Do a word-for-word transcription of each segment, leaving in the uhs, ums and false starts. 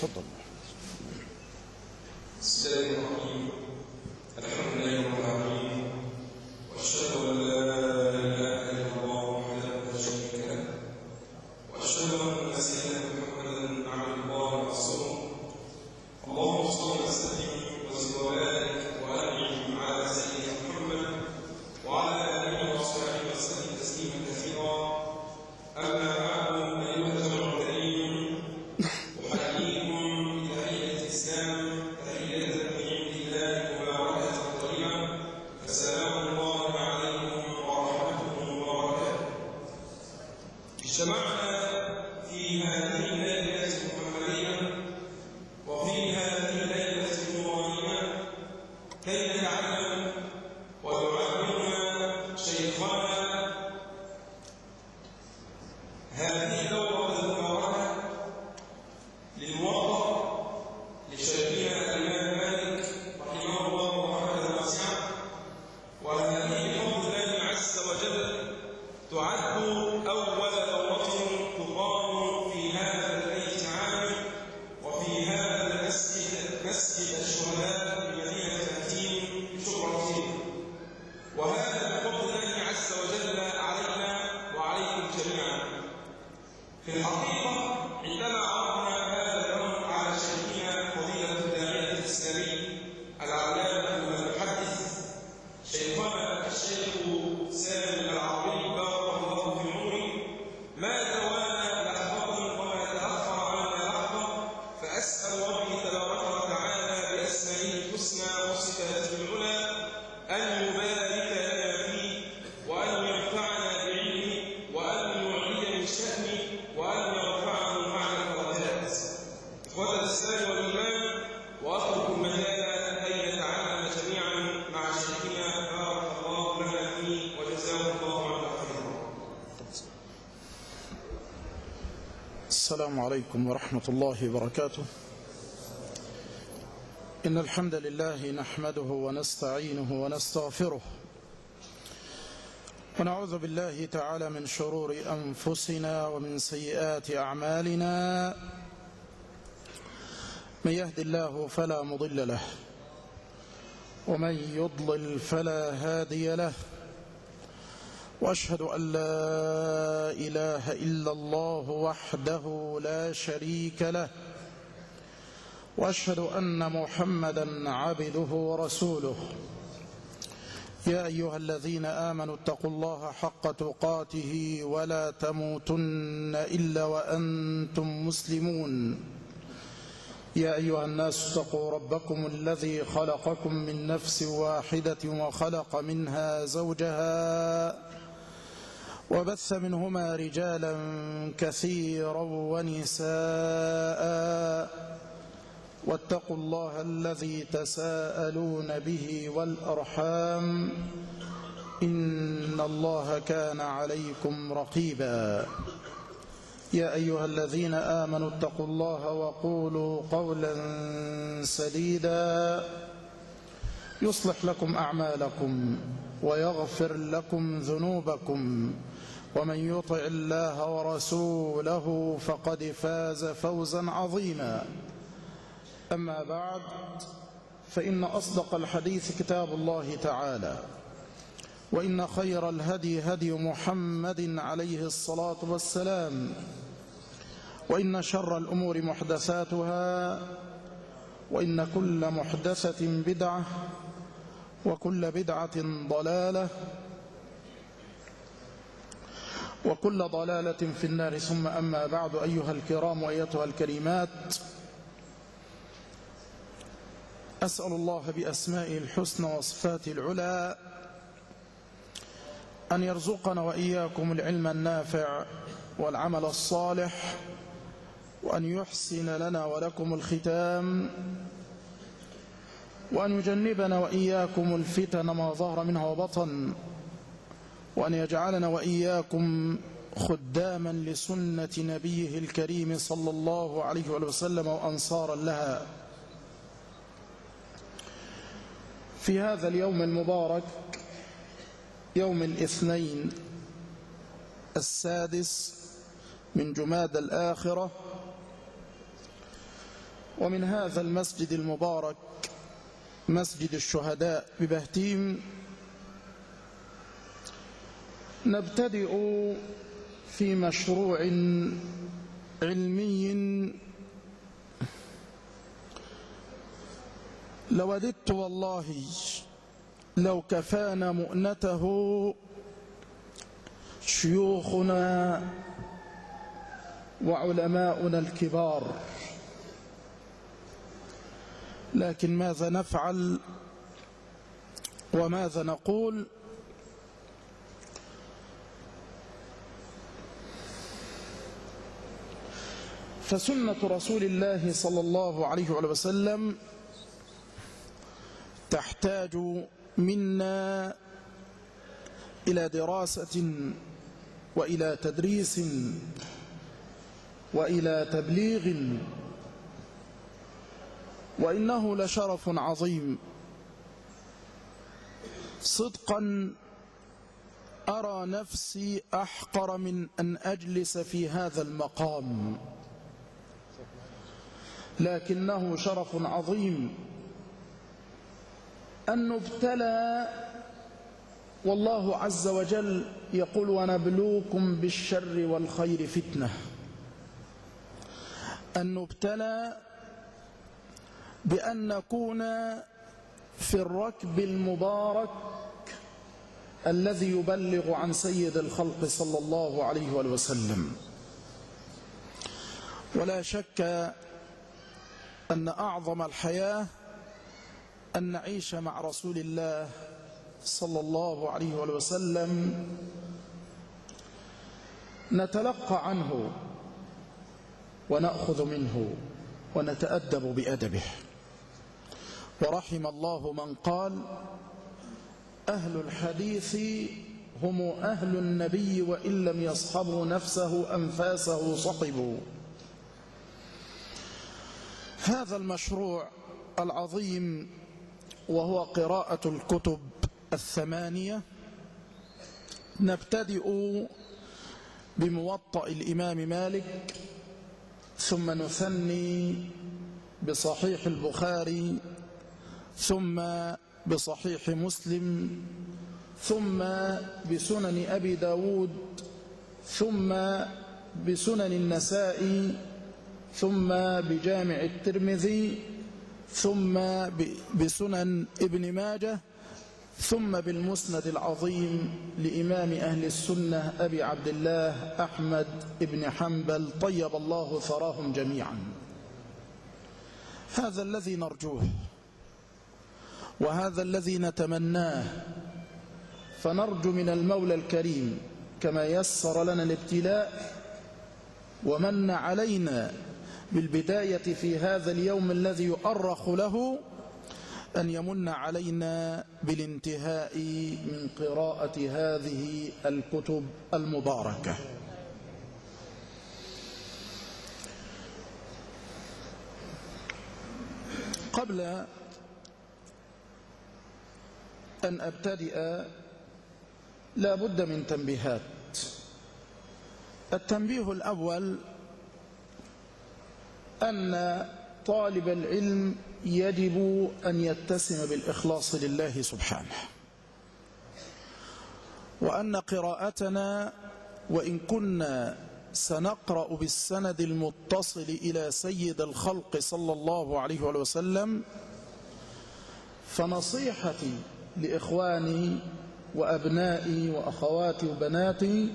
تفضل. بسم الله الرحمن الرحيم. الحمد لله رب العالمين، واشهد ان لا اله الا الله وحده لا شريك له، واشهد ان سيدنا محمدا عبد الله ورسوله. اللهم صل وسلم وزد وبارك وانعم على سيدنا محمد وعلى اله وصحبه وسلم تسليما كثيرا. اما بعد، ايها الجمع الكريم، احييكم بتحيه الاسلام، تحيه من عند الله مباركه طيبه، فسلام الله عليكم ورحمته وبركاته. اجتمعنا في هذه الليله المحمديه وفي هذه الليله النورانيه كي نتعلم ويعلمنا شيخنا هذه الدورة المباركة للموظف لشيخنا الإمام مالك رحمه الله رحمة واسعة، وهذه بفضل الله عز وجل تعد أول دورة تقام في هذا البيت عام وفي هذا المسجد مسجد الشهداء بمدينة تهتين بشبرا، وهذا بفضل الله عز وجل علينا وعليكم جميعا. في الحقيقة عندما عرضنا هذا اليوم على شيخنا فضيلة الداعية الإسلامي العلامة المحدث شيخنا الشيخ سامي العربي بارك الله في عمره، ما توانى لحظة وما تأخر عنا لحظة، فأسأل ربي تبارك وتعالى بأسمائه الحسنى وصفاته العلى أن يبارك لنا فيه، وأن ينفعنا بعلمه، وأن يعلي من شأنه، وأن يرفعه معنا درجات. إخوة الإسلام والإيمان، وأترك المجال كي نتعلم جميعا مع شيخنا بارك الله لنا فيه وجزاه الله عنا خيرا. السلام عليكم ورحمة الله وبركاته. إن الحمد لله نحمده ونستعينه ونستغفره، ونعوذ بالله تعالى من شرور أنفسنا ومن سيئات أعمالنا. من يهد الله فلا مضل له، ومن يضلل فلا هادي له، وأشهد أن لا إله إلا الله وحده لا شريك له، وأشهد أن محمدا عبده ورسوله. يا أيها الذين آمنوا اتقوا الله حق تقاته ولا تموتن إلا وأنتم مسلمون. يا أيها الناس اتقوا ربكم الذي خلقكم من نفس واحدة وخلق منها زوجها وبث منهما رجالا كثيرا ونساء، واتقوا الله الذي تساءلون به والأرحام، إن الله كان عليكم رقيبا. يا أيها الذين آمنوا اتقوا الله وقولوا قولا سديدا يصلح لكم أعمالكم ويغفر لكم ذنوبكم، ومن يطع الله ورسوله فقد فاز فوزا عظيما. أما بعد، فإن أصدق الحديث كتاب الله تعالى، وإن خير الهدي هدي محمد عليه الصلاة والسلام، وإن شر الأمور محدثاتها، وإن كل محدثة بدعة، وكل بدعة ضلالة، وكل ضلالة في النار. ثم أما بعد، أيها الكرام وأيتها الكريمات، أسأل الله بأسمائه الحسنى وصفاته العلى أن يرزقنا وإياكم العلم النافع والعمل الصالح، وأن يحسن لنا ولكم الختام، وأن يجنبنا وإياكم الفتن ما ظهر منها وبطن، وأن يجعلنا وإياكم خداما لسنة نبيه الكريم صلى الله عليه وسلم وأنصارا لها. في هذا اليوم المبارك، يوم الاثنين السادس من جمادى الآخرة، ومن هذا المسجد المبارك مسجد الشهداء ببهتيم نبتدئ في مشروع علمي لوددت والله لو كفانا مؤنته شيوخنا وعلماؤنا الكبار، لكن ماذا نفعل وماذا نقول؟ فسنة رسول الله صلى الله عليه وسلم تحتاج منا إلى دراسة وإلى تدريس وإلى تبليغ، وإنه لشرف عظيم صدقا أرى نفسي أحقر من أن أجلس في هذا المقام، لكنه شرف عظيم أن نبتلى، والله عز وجل يقول ونبلوكم بالشر والخير فتنة، أن نبتلى بأن نكون في الركب المبارك الذي يبلغ عن سيد الخلق صلى الله عليه وسلم. ولا شك أن أعظم الحياة أن نعيش مع رسول الله صلى الله عليه وسلم، نتلقى عنه ونأخذ منه ونتأدب بأدبه. ورحم الله من قال أهل الحديث هم أهل النبي وإن لم يصحبوا نفسه أنفاسه صحبوا. هذا المشروع العظيم وهو قراءة الكتب الثمانية نبتدئ بموطأ الإمام مالك، ثم نثني بصحيح البخاري، ثم بصحيح مسلم، ثم بسنن أبي داود، ثم بسنن النسائي، ثم بجامع الترمذي، ثم بسنن ابن ماجه، ثم بالمسند العظيم لإمام أهل السنة أبي عبد الله أحمد بن حنبل طيب الله ثراهم جميعا. هذا الذي نرجوه وهذا الذي نتمناه، فنرجو من المولى الكريم كما يسر لنا الابتلاء ومن علينا بالبداية في هذا اليوم الذي يؤرخ له أن يمن علينا بالانتهاء من قراءة هذه الكتب المباركة. قبل أن أبتدئ لا بد من تنبيهات. التنبيه الأول أن طالب العلم يجب أن يتسم بالإخلاص لله سبحانه، وأن قراءتنا وإن كنا سنقرأ بالسند المتصل إلى سيد الخلق صلى الله عليه وسلم، فنصيحتي لإخواني وأبنائي وأخواتي وبناتي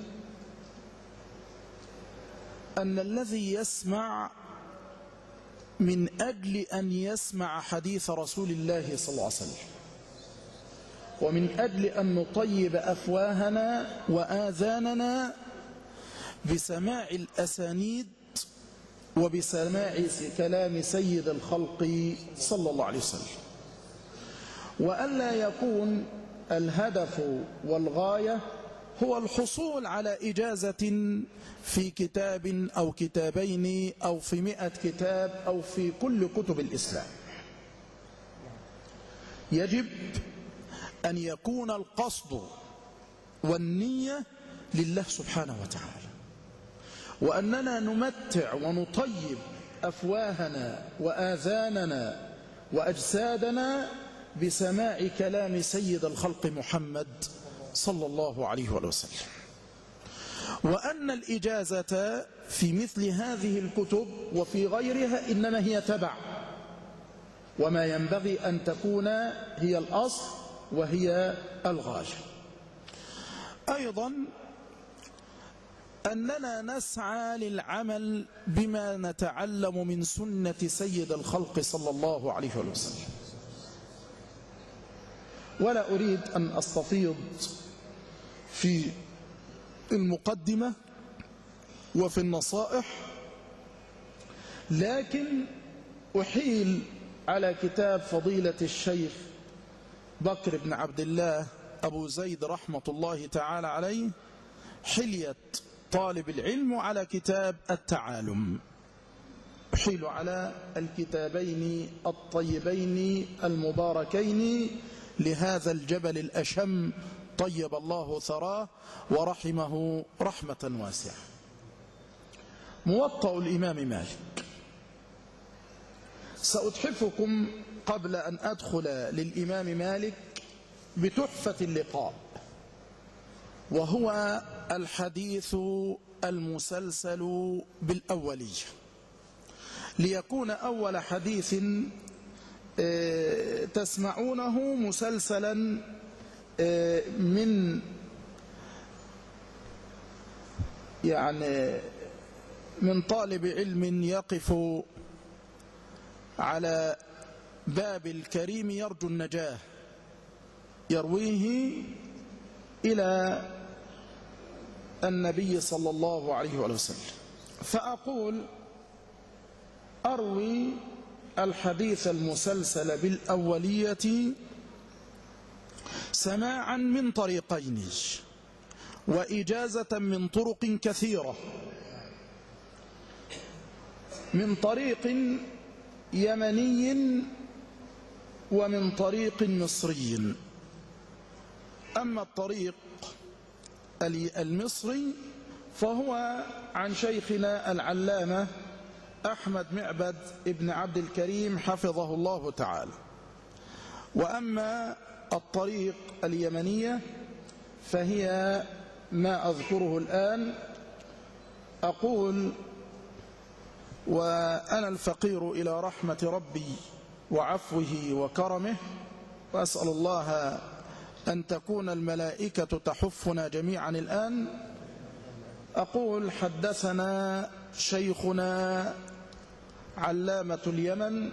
أن الذي يسمع من أجل أن يسمع حديث رسول الله صلى الله عليه وسلم، ومن أجل أن نطيب أفواهنا وآذاننا بسماع الأسانيد وبسماع كلام سيد الخلق صلى الله عليه وسلم، وأن لا يكون الهدف والغاية هو الحصول على إجازة في كتاب أو كتابين أو في مئة كتاب أو في كل كتب الإسلام. يجب أن يكون القصد والنية لله سبحانه وتعالى، وأننا نمتع ونطيب أفواهنا وآذاننا وأجسادنا بسماع كلام سيد الخلق محمد صلى الله عليه وسلم. وأن الإجازة في مثل هذه الكتب وفي غيرها إنما هي تبع، وما ينبغي أن تكون هي الأصل وهي الغاية. أيضا أننا نسعى للعمل بما نتعلم من سنة سيد الخلق صلى الله عليه وسلم. ولا أريد أن أستفيض في المقدمة وفي النصائح، لكن أحيل على كتاب فضيلة الشيخ بكر بن عبد الله أبو زيد رحمة الله تعالى عليه، حلية طالب العلم، على كتاب التعالم. أحيل على الكتابين الطيبين المباركين لهذا الجبل الأشم، طيب الله ثراه ورحمه رحمة واسعة. موطأ الإمام مالك. سأتحفكم قبل أن أدخل للإمام مالك بتحفة اللقاء، وهو الحديث المسلسل بالأولية، ليكون أول حديث تسمعونه مسلسلا من يعني من طالب علم يقف على باب الكريم يرجو النجاة، يرويه إلى النبي صلى الله عليه وسلم. فأقول أروي الحديث المسلسل بالأولية سماعا من طريقين وإجازة من طرق كثيرة، من طريق يمني ومن طريق مصري. أما الطريق المصري فهو عن شيخنا العلامة أحمد معبد ابن عبد الكريم حفظه الله تعالى. وأما الطريق اليمنية فهي ما أذكره الآن. أقول: وأنا الفقير إلى رحمة ربي وعفوه وكرمه، وأسأل الله أن تكون الملائكة تحفنا جميعا الآن. أقول: حدثنا شيخنا علامة اليمن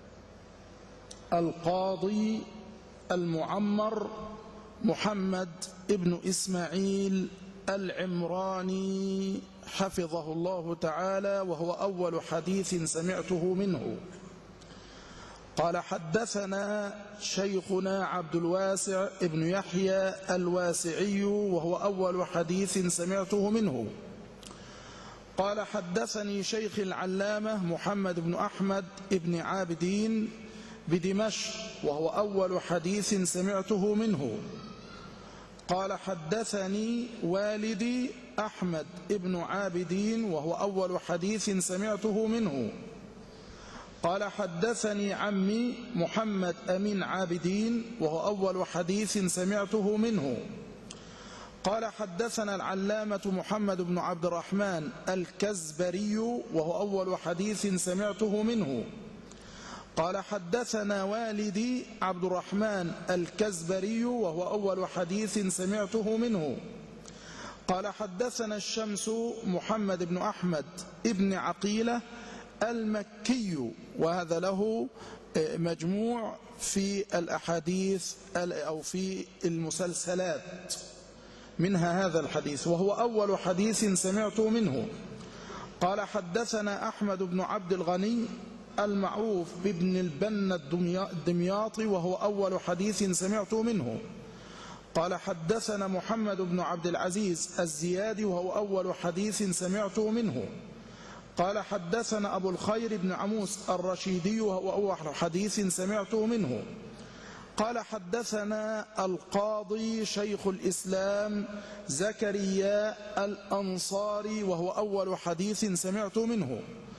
القاضي المعمر محمد ابن إسماعيل العمراني حفظه الله تعالى، وهو أول حديث سمعته منه. قال: حدثنا شيخنا عبد الواسع ابن يحيى الواسعي، وهو أول حديث سمعته منه. قال: حدثني شيخ العلامة محمد بن أحمد ابن عابدين بدمشق، وهو أول حديث سمعته منه. قال: حدثني والدي أحمد ابن عابدين، وهو أول حديث سمعته منه. قال: حدثني عمي محمد أمين عابدين، وهو أول حديث سمعته منه. قال: حدثنا العلامة محمد بن عبد الرحمن الكزبري، وهو أول حديث سمعته منه. قال: حدثنا والدي عبد الرحمن الكزبري، وهو أول حديث سمعته منه. قال: حدثنا الشمس محمد بن أحمد ابن عقيلة المكي، وهذا له مجموع في الأحاديث أو في المسلسلات، منها هذا الحديث، وهو أول حديث سمعته منه. قال: حدثنا أحمد بن عبد الغني المعروف بابن البنا الدمياطي، وهو أول حديث سمعته منه. قال: حدثنا محمد بن عبد العزيز الزيادي، وهو أول حديث سمعته منه. قال: حدثنا أبو الخير بن عموس الرشيدي، وهو أول حديث سمعته منه. قال: حدثنا القاضي شيخ الإسلام زكريا الأنصاري، وهو أول حديث سمعت منه.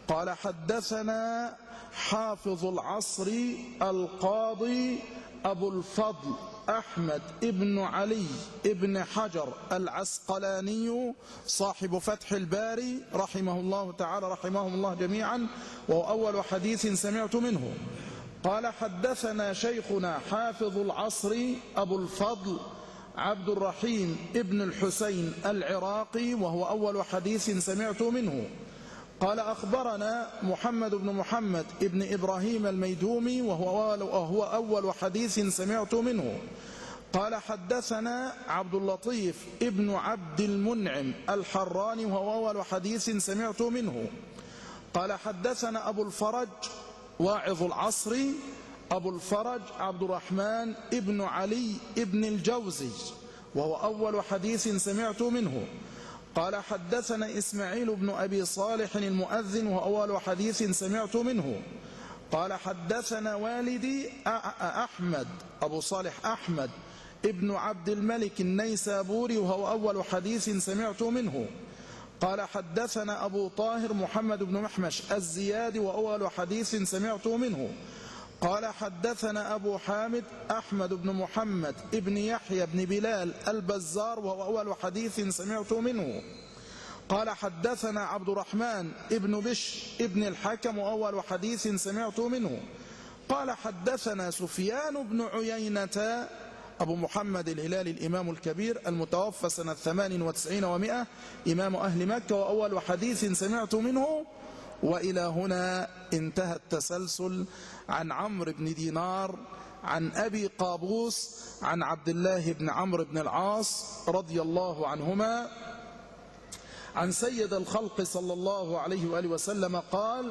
قال حدثنا حافظ العصر القاضي أبو الفضل أحمد ابن علي ابن حجر العسقلاني صاحب فتح الباري رحمه الله تعالى، رحمهم الله جميعا، وهو أول حديث سمعت منه. قال حدثنا شيخنا حافظ العصر أبو الفضل عبد الرحيم ابن الحسين العراقي، وهو أول حديث سمعت منه. قال أخبرنا محمد بن محمد ابن إبراهيم الميدومي، وهو أول حديث سمعت منه. قال حدثنا عبد اللطيف ابن عبد المنعم الحراني، وهو أول حديث سمعت منه. قال حدثنا أبو الفرج واعظ العصر أبو الفرج عبد الرحمن ابن علي ابن الجوزي، وهو أول حديث سمعت منه. قال حدثنا إسماعيل بن أبي صالح المؤذن، وهو أول حديث سمعت منه. قال حدثنا والدي أحمد أبو صالح أحمد ابن عبد الملك النيسابوري، وهو أول حديث سمعت منه. قال حدثنا أبو طاهر محمد بن محمش الزيادي، وأول حديث سمعت منه. قال حدثنا أبو حامد أحمد بن محمد ابن يحيى بن بلال البزار، وهو أول حديث سمعت منه. قال حدثنا عبد الرحمن ابن بش ابن الحكم، وأول حديث سمعت منه. قال حدثنا سفيان بن عيينة أبو محمد الهلالي الإمام الكبير المتوفى سنة ثمان وتسعين ومائة، إمام أهل مكة، وأول حديث سمعت منه. وإلى هنا انتهى التسلسل عن عمرو بن دينار عن أبي قابوس عن عبد الله بن عمرو بن العاص رضي الله عنهما عن سيد الخلق صلى الله عليه وآله وسلم قال: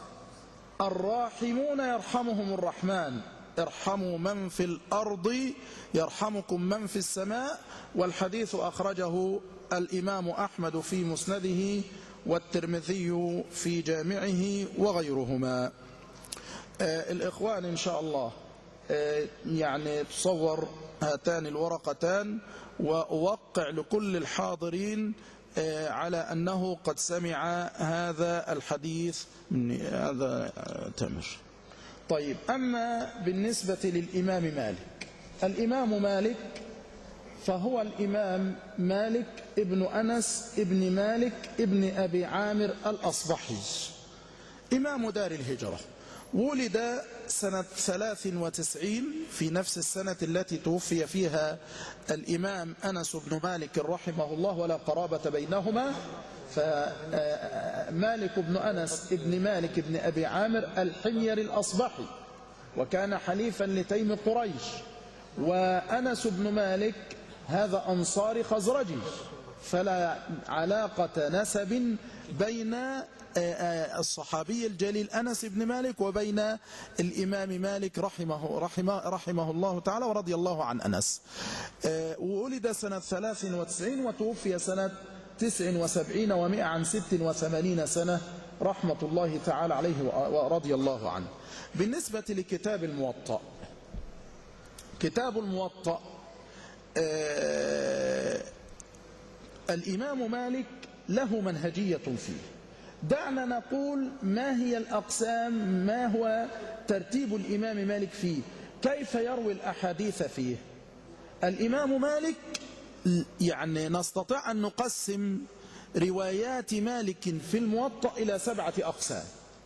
الراحمون يرحمهم الرحمن، ارحموا من في الأرض يرحمكم من في السماء. والحديث أخرجه الإمام أحمد في مسنده والترمذي في جامعه وغيرهما. آه الإخوان إن شاء الله آه يعني تصور هاتان الورقتان وأوقع لكل الحاضرين آه على أنه قد سمع هذا الحديث من هذا تمر. طيب، أما بالنسبة للإمام مالك، الإمام مالك فهو الإمام مالك ابن أنس ابن مالك ابن أبي عامر الأصبحي، إمام دار الهجرة. ولد سنة ثلاث وتسعين في نفس السنة التي توفي فيها الإمام أنس بن مالك رحمه الله، ولا قرابة بينهما. فمالك بن أنس ابن مالك ابن أبي عامر الحميري الأصبحي، وكان حليفا لتيم قريش. وأنس بن مالك هذا أنصاري خزرجي، فلا علاقة نسب بين الصحابي الجليل أنس بن مالك وبين الإمام مالك رحمه, رحمه, رحمه الله تعالى ورضي الله عن أنس. وولد سنة ثلاث وتسعين وتوفي سنة تسع وسبعين ومائة عن ست وثمانين سنة رحمة الله تعالى عليه ورضي الله عنه. بالنسبة لكتاب الموطأ، كتاب الموطأ آه الإمام مالك له منهجية فيه. دعنا نقول ما هي الأقسام، ما هو ترتيب الإمام مالك فيه، كيف يروي الأحاديث فيه. الإمام مالك يعني نستطيع أن نقسم روايات مالك في الموطأ إلى سبعة أقسام.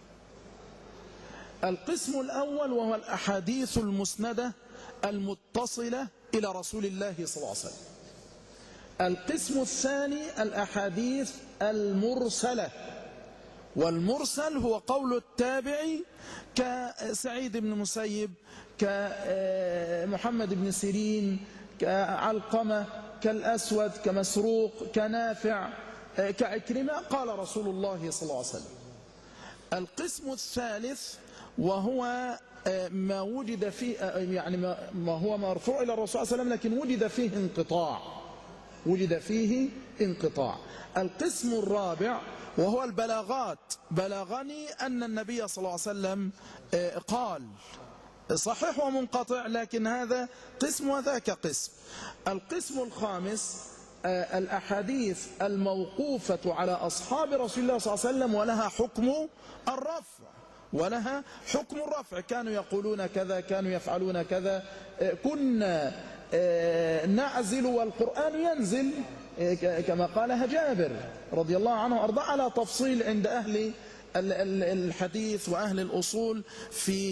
القسم الأول وهو الأحاديث المسندة المتصلة إلى رسول الله صلى الله عليه وسلم. القسم الثاني الأحاديث المرسلة، والمرسل هو قول التابعي كسعيد بن مسيب، كمحمد بن سيرين، كعلقمة، كالأسود، كمسروق، كنافع، كعكرمة، قال رسول الله صلى الله عليه وسلم. القسم الثالث وهو ما وجد فيه، يعني ما هو مرفوع إلى الرسول صلى الله عليه وسلم لكن وجد فيه انقطاع، وجد فيه انقطاع. القسم الرابع وهو البلاغات، بلغني أن النبي صلى الله عليه وسلم قال، صحيح ومنقطع، لكن هذا قسم وذاك قسم. القسم الخامس الأحاديث الموقوفة على أصحاب رسول الله صلى الله عليه وسلم ولها حكم الرفع، ولها حكم الرفع. كانوا يقولون كذا، كانوا يفعلون كذا، كنا نعزل والقرآن ينزل، كما قالها جابر رضي الله عنه وأرضاه، على تفصيل عند أهل الحديث وأهل الأصول في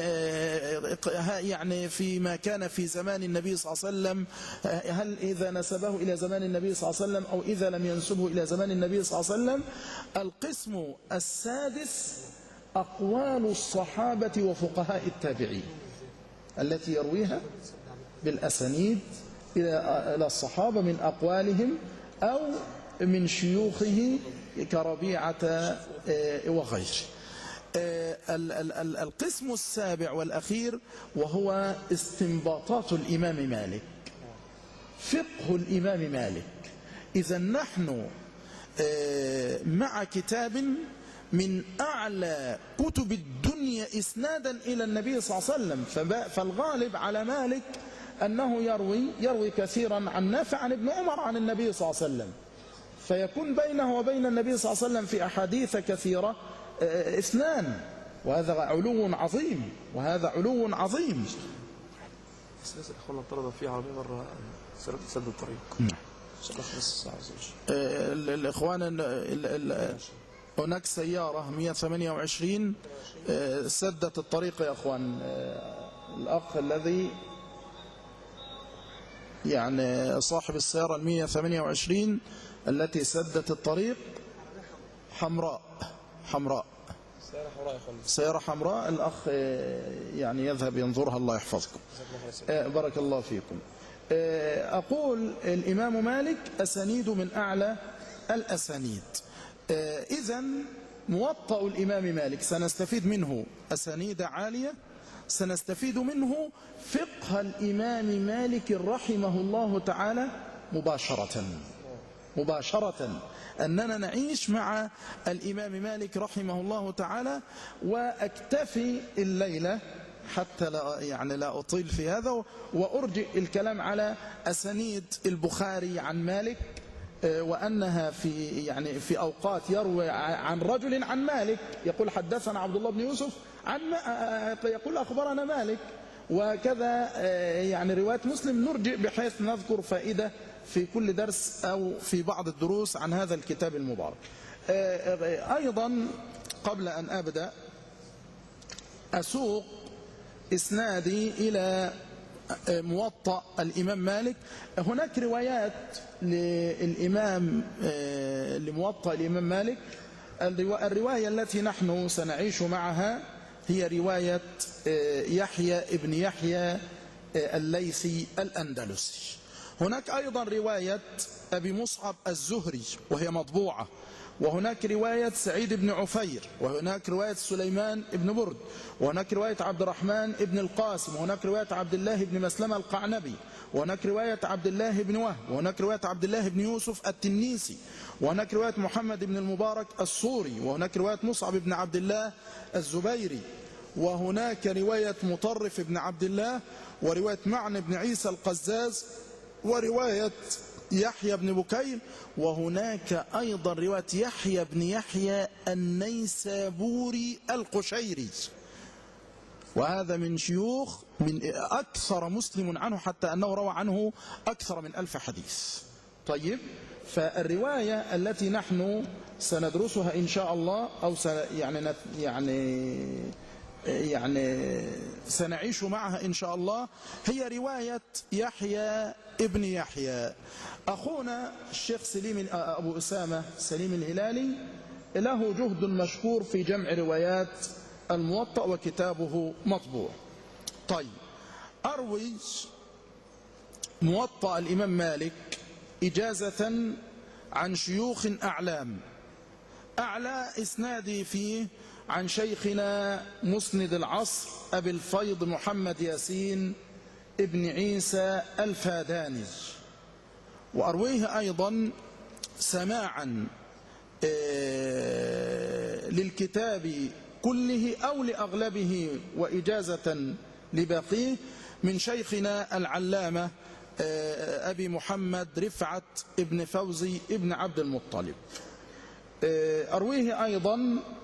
يعني فيما كان في زمان النبي صلى الله عليه وسلم، هل إذا نسبه إلى زمان النبي صلى الله عليه وسلم أو إذا لم ينسبه إلى زمان النبي صلى الله عليه وسلم. القسم السادس أقوال الصحابة وفقهاء التابعين التي يرويها بالأسانيد إلى الصحابة من أقوالهم أو من شيوخه كربيعة وغيره. القسم السابع والأخير وهو استنباطات الإمام مالك، فقه الإمام مالك. إذا نحن مع كتاب من أعلى كتب الدنيا إسنادا إلى النبي صلى الله عليه وسلم، فالغالب على مالك أنه يروي يروي كثيرا عن نافع عن ابن عمر عن النبي صلى الله عليه وسلم، فيكون بينه وبين النبي صلى الله عليه وسلم في أحاديث كثيرة اثنان، وهذا علو عظيم، وهذا علو عظيم. سلسلة الإخوان اطردوا فيها عربية مرة سد الطريق. نعم. الإخوان هناك سيارة مئة وثمانية وعشرين سدت الطريق يا أخوان. الأخ الذي يعني صاحب السيارة المئة وثمانية وعشرين التي سدت الطريق حمراء حمراء سيارة حمراء يا فندم، سيارة حمراء. الأخ يعني يذهب ينظرها، الله يحفظكم. بارك الله فيكم. أقول الإمام مالك أسانيد من أعلى الأسانيد. إذن موطأ الإمام مالك سنستفيد منه أسانيد عالية، سنستفيد منه فقه الإمام مالك رحمه الله تعالى مباشرة مباشرة أننا نعيش مع الإمام مالك رحمه الله تعالى. وأكتفي الليلة حتى لا يعني لا أطيل في هذا، وأرجئ الكلام على أسانيد البخاري عن مالك، وأنها في يعني في أوقات يروي عن رجل عن مالك، يقول حدثنا عبد الله بن يوسف عن يقول أخبرنا مالك، وكذا يعني رواية مسلم. نرجئ بحيث نذكر فائدة في كل درس أو في بعض الدروس عن هذا الكتاب المبارك. أيضا قبل أن أبدأ أسوق إسنادي إلى موطأ الإمام مالك. هناك روايات للإمام لموطأ الإمام مالك. الرواية التي نحن سنعيش معها هي رواية يحيى ابن يحيى الليثي الأندلسي. هناك أيضا رواية أبي مصعب الزهري وهي مطبوعة، وهناك رواية سعيد بن عفير، وهناك رواية سليمان بن برد، وهناك رواية عبد الرحمن بن القاسم، وهناك رواية عبد الله بن مسلمة القعنبي، وهناك رواية عبد الله بن وهب، وهناك رواية عبد الله بن يوسف التنيسي، وهناك رواية محمد بن المبارك الصوري، وهناك رواية مصعب بن عبد الله الزبيري، وهناك رواية مطرف بن عبد الله، ورواية معن بن عيسى القزاز، ورواية يحيى بن بكير، وهناك أيضا رواية يحيى بن يحيى النيسابوري القشيري، وهذا من شيوخ من أكثر مسلم عنه، حتى أنه روى عنه أكثر من ألف حديث. طيب، فالرواية التي نحن سندرسها إن شاء الله أو يعني يعني يعني سنعيش معها إن شاء الله هي رواية يحيى ابن يحيى. أخونا الشيخ سليم أبو أسامة سليم الهلالي له جهد مشكور في جمع روايات الموطأ وكتابه مطبوع. طيب، أروي موطأ الإمام مالك إجازة عن شيوخ أعلام. أعلى إسنادي فيه عن شيخنا مسند العصر أبي الفيض محمد ياسين ابن عيسى الفاداني، وأرويه أيضا سماعا للكتاب كله أو لأغلبه وإجازة لباقيه من شيخنا العلامة أبي محمد رفعت ابن فوزي ابن عبد المطلب. أرويه أيضا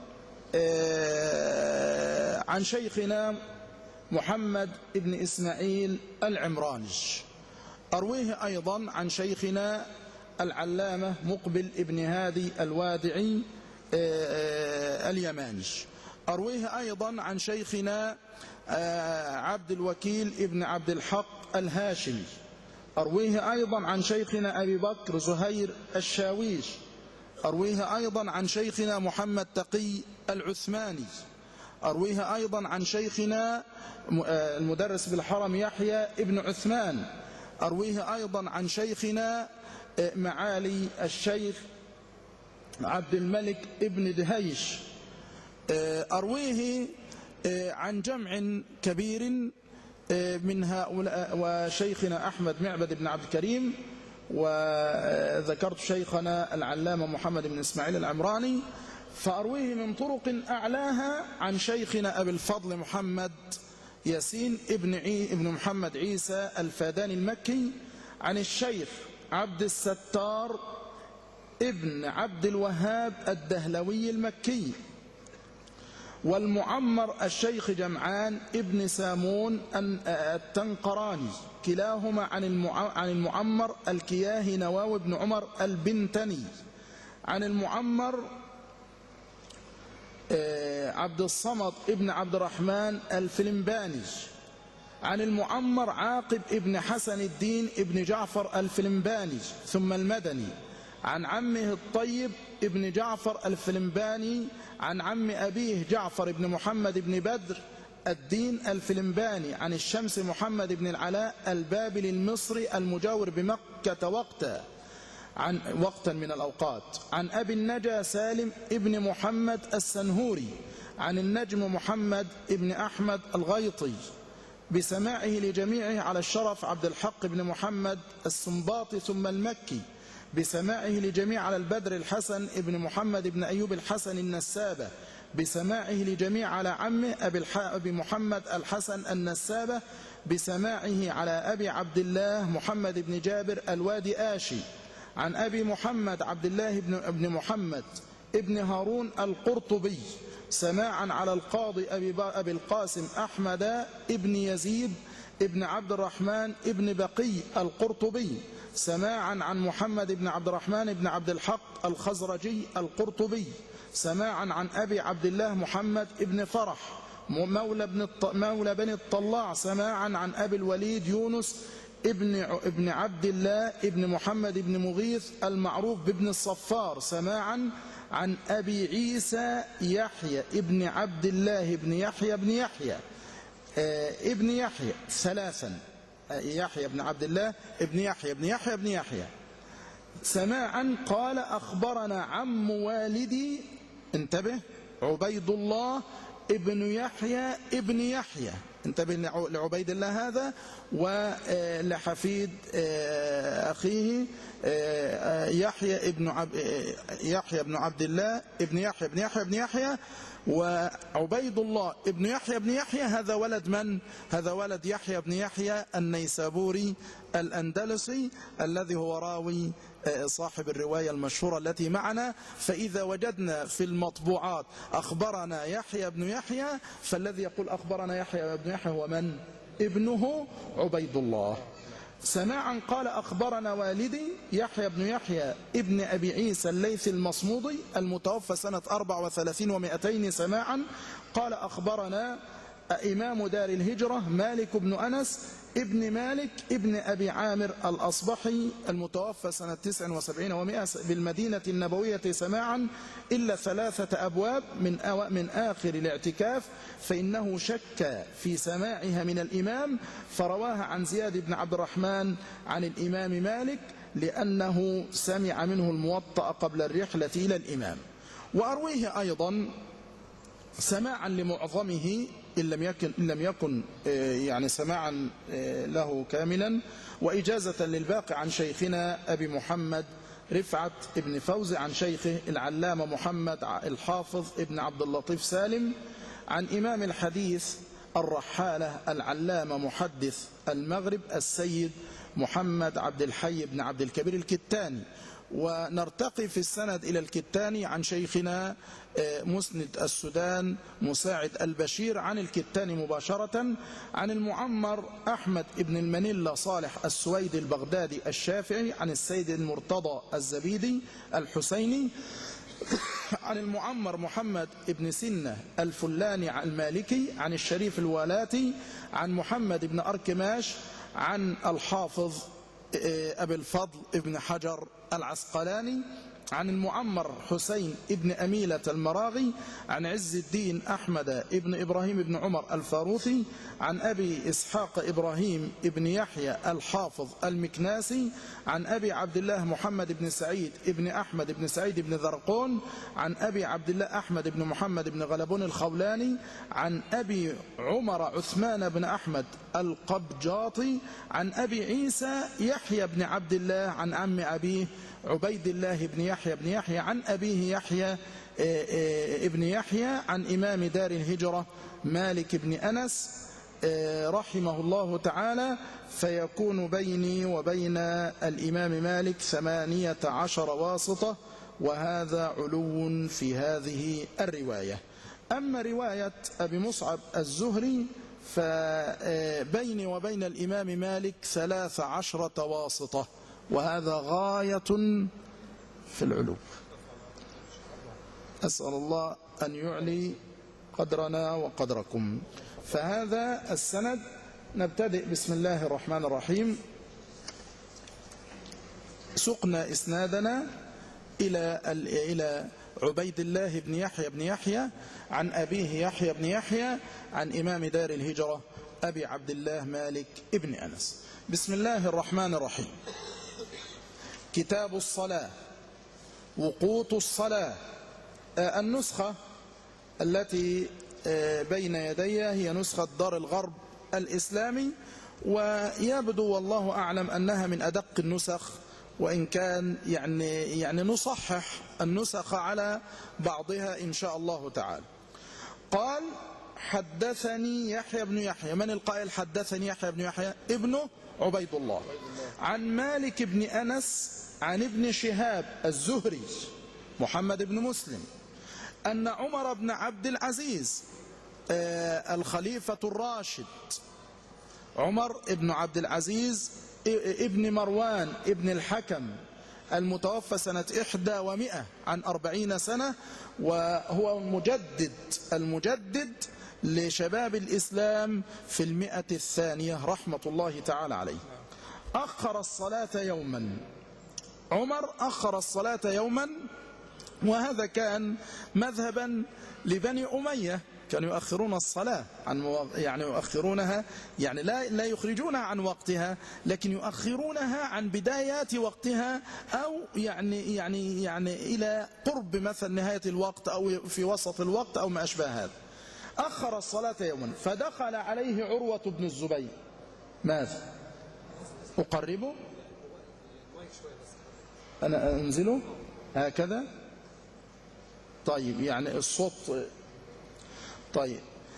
عن شيخنا محمد ابن إسماعيل العمرانج. أرويه أيضا عن شيخنا العلامة مقبل ابن هادي الوادعي اليمانج. أرويه أيضا عن شيخنا عبد الوكيل ابن عبد الحق الهاشمي. أرويه أيضا عن شيخنا أبي بكر زهير الشاويش. أرويه أيضا عن شيخنا محمد تقي العثماني. أرويه أيضا عن شيخنا المدرس بالحرم يحيى ابن عثمان. أرويه أيضا عن شيخنا معالي الشيخ عبد الملك ابن دهيش. أرويه عن جمع كبير من هؤلاء وشيخنا أحمد معبد بن عبد الكريم، وذكرت شيخنا العلامة محمد بن إسماعيل العمراني. فأرويه من طرق أعلاها عن شيخنا أبي الفضل محمد ياسين ابن, عي ابن محمد عيسى الفاداني المكي، عن الشيخ عبد الستار ابن عبد الوهاب الدهلوي المكي، والمعمر الشيخ جمعان ابن سامون التنقراني، كلاهما عن المعمر الكياهي نواوي بن عمر البنتني، عن المعمر عبد الصمد ابن عبد الرحمن الفلمباني، عن المعمر عاقب ابن حسن الدين ابن جعفر الفلمباني ثم المدني، عن عمه الطيب ابن جعفر الفلمباني، عن عم أبيه جعفر بن محمد بن بدر الدين الفلمباني، عن الشمس محمد بن العلاء البابلي المصري المجاور بمكة وقتا عن وقتا من الأوقات، عن أبي النجا سالم ابن محمد السنهوري، عن النجم محمد ابن أحمد الغيطي، بسماعه لجميعه على الشرف عبد الحق بن محمد السنباطي ثم المكي، بسماعه لجميع على البدر الحسن ابن محمد بن أيوب الحسن النسابة، بسماعه لجميع على عمه أبي محمد الحسن النسابة، بسماعه على أبي عبد الله محمد بن جابر الوادي آشي، عن أبي محمد عبد الله بن ابن محمد ابن هارون القرطبي، سماعا على القاضي أبي, أبي القاسم أحمد ابن يزيد ابن عبد الرحمن ابن بقي القرطبي، سماعا عن محمد بن عبد الرحمن بن عبد الحق الخزرجي القرطبي، سماعا عن أبي عبد الله محمد ابن فرح مولى بن مولى بن الطلاع، سماعا عن أبي الوليد يونس ابن ابن عبد الله ابن محمد بن مغيث المعروف بابن الصفار، سماعا عن أبي عيسى يحيى ابن عبد الله ابن يحيى ابن يحيى ابن يحيى ثلاثا، يحيى بن عبد الله ابن يحيى ابن يحيى ابن يحيى، سماعا قال أخبرنا عم والدي، انتبه، عبيد الله ابن يحيى ابن يحيى، انتبه لعبيد الله هذا ولحفيد أخيه يحيى ابن عب يحيى بن عبد الله ابن يحيى ابن يحيى ابن يحيى، وعبيد الله ابن يحيى ابن يحيى هذا ولد من؟ هذا ولد يحيى بن يحيى النيسابوري الأندلسي الذي هو راوي صاحب الرواية المشهورة التي معنا. فإذا وجدنا في المطبوعات أخبرنا يحيى بن يحيى، فالذي يقول أخبرنا يحيى بن يحيى هو من؟ ابنه عبيد الله. سماعا قال أخبرنا والدي يحيى بن يحيى ابن أبي عيسى الليثي المصمودي المتوفى سنة أربع وثلاثين ومائتين، سماعا قال أخبرنا إمام دار الهجرة مالك بن أنس ابن مالك ابن أبي عامر الأصبحي المتوفى سنة تسع وسبعين ومائة بالمدينة النبوية، سماعا إلا ثلاثة أبواب من من آخر الاعتكاف فإنه شك في سماعها من الإمام، فرواها عن زياد بن عبد الرحمن عن الإمام مالك لأنه سمع منه الموطأ قبل الرحلة إلى الإمام. وأرويه أيضا سماعا لمعظمه إن لم يكن, إن لم يكن يعني سماعا له كاملا، وإجازة للباقي عن شيخنا أبي محمد رفعت ابن فوزي عن شيخه العلامة محمد الحافظ ابن عبد اللطيف سالم، عن إمام الحديث الرحالة العلامة محدث المغرب السيد محمد عبد الحي بن عبد الكبير الكتاني. ونرتقي في السند إلى الكتاني عن شيخنا مسند السودان مساعد البشير عن الكتاني مباشرة عن المعمر أحمد بن المنيلة صالح السويدي البغدادي الشافعي عن السيد المرتضى الزبيدي الحسيني عن المعمر محمد بن سنة الفلاني المالكي عن الشريف الوالاتي عن محمد بن أركماش عن الحافظ أبي الفضل ابن حجر العسقلاني عن المعمر حسين ابن أميلة المراغي عن عز الدين أحمد ابن إبراهيم بن عمر الفاروثي عن أبي إسحاق إبراهيم ابن يحيى الحافظ المكناسي عن أبي عبد الله محمد بن سعيد ابن أحمد بن سعيد بن ذرقون عن أبي عبد الله أحمد بن محمد بن غلبون الخولاني عن أبي عمر عثمان بن أحمد القبجاطي عن أبي عيسى يحيى بن عبد الله عن عم أبيه عبيد الله بن يحيى بن يحيى عن أبيه يحيى ابن يحيى عن إمام دار الهجرة مالك بن أنس رحمه الله تعالى. فيكون بيني وبين الإمام مالك ثمانية عشر واسطة، وهذا علو في هذه الرواية. أما رواية أبي مصعب الزهري فبيني وبين الإمام مالك ثلاث عشرة واسطة، وهذا غاية في العلو. أسأل الله أن يعلي قدرنا وقدركم. فهذا السند نبتدئ بسم الله الرحمن الرحيم. سقنا إسنادنا إلى إلى عبيد الله بن يحيى بن يحيى عن أبيه يحيى بن يحيى عن إمام دار الهجرة أبي عبد الله مالك ابن أنس. بسم الله الرحمن الرحيم. كتاب الصلاة، وقوت الصلاة. النسخة التي بين يدي هي نسخة دار الغرب الإسلامي، ويبدو والله أعلم أنها من أدق النسخ، وإن كان يعني يعني نصحح النسخ على بعضها إن شاء الله تعالى. قال: حدثني يحيى بن يحيى. من القائل حدثني يحيى بن يحيى؟ ابنه عبيد الله. عن مالك بن أنس عن ابن شهاب الزهري محمد بن مسلم أن عمر بن عبد العزيز الخليفة الراشد عمر بن عبد العزيز ابن مروان ابن الحكم المتوفى سنة إحدى ومئة عن أربعين سنة، وهو المجدد المجدد لشباب الإسلام في المئة الثانية رحمة الله تعالى عليه. أخر الصلاة يوما. عمر أخر الصلاة يوما، وهذا كان مذهبا لبني أمية، كانوا يؤخرون الصلاة عن يعني يؤخرونها يعني لا لا يخرجونها عن وقتها، لكن يؤخرونها عن بدايات وقتها، أو يعني يعني يعني إلى قرب مثل نهاية الوقت أو في وسط الوقت أو ما أشبه هذا. أخر الصلاة يوما فدخل عليه عروة بن الزبير. ماذا؟ أقربه؟ أنا أنزله هكذا؟ طيب يعني الصوت. طيب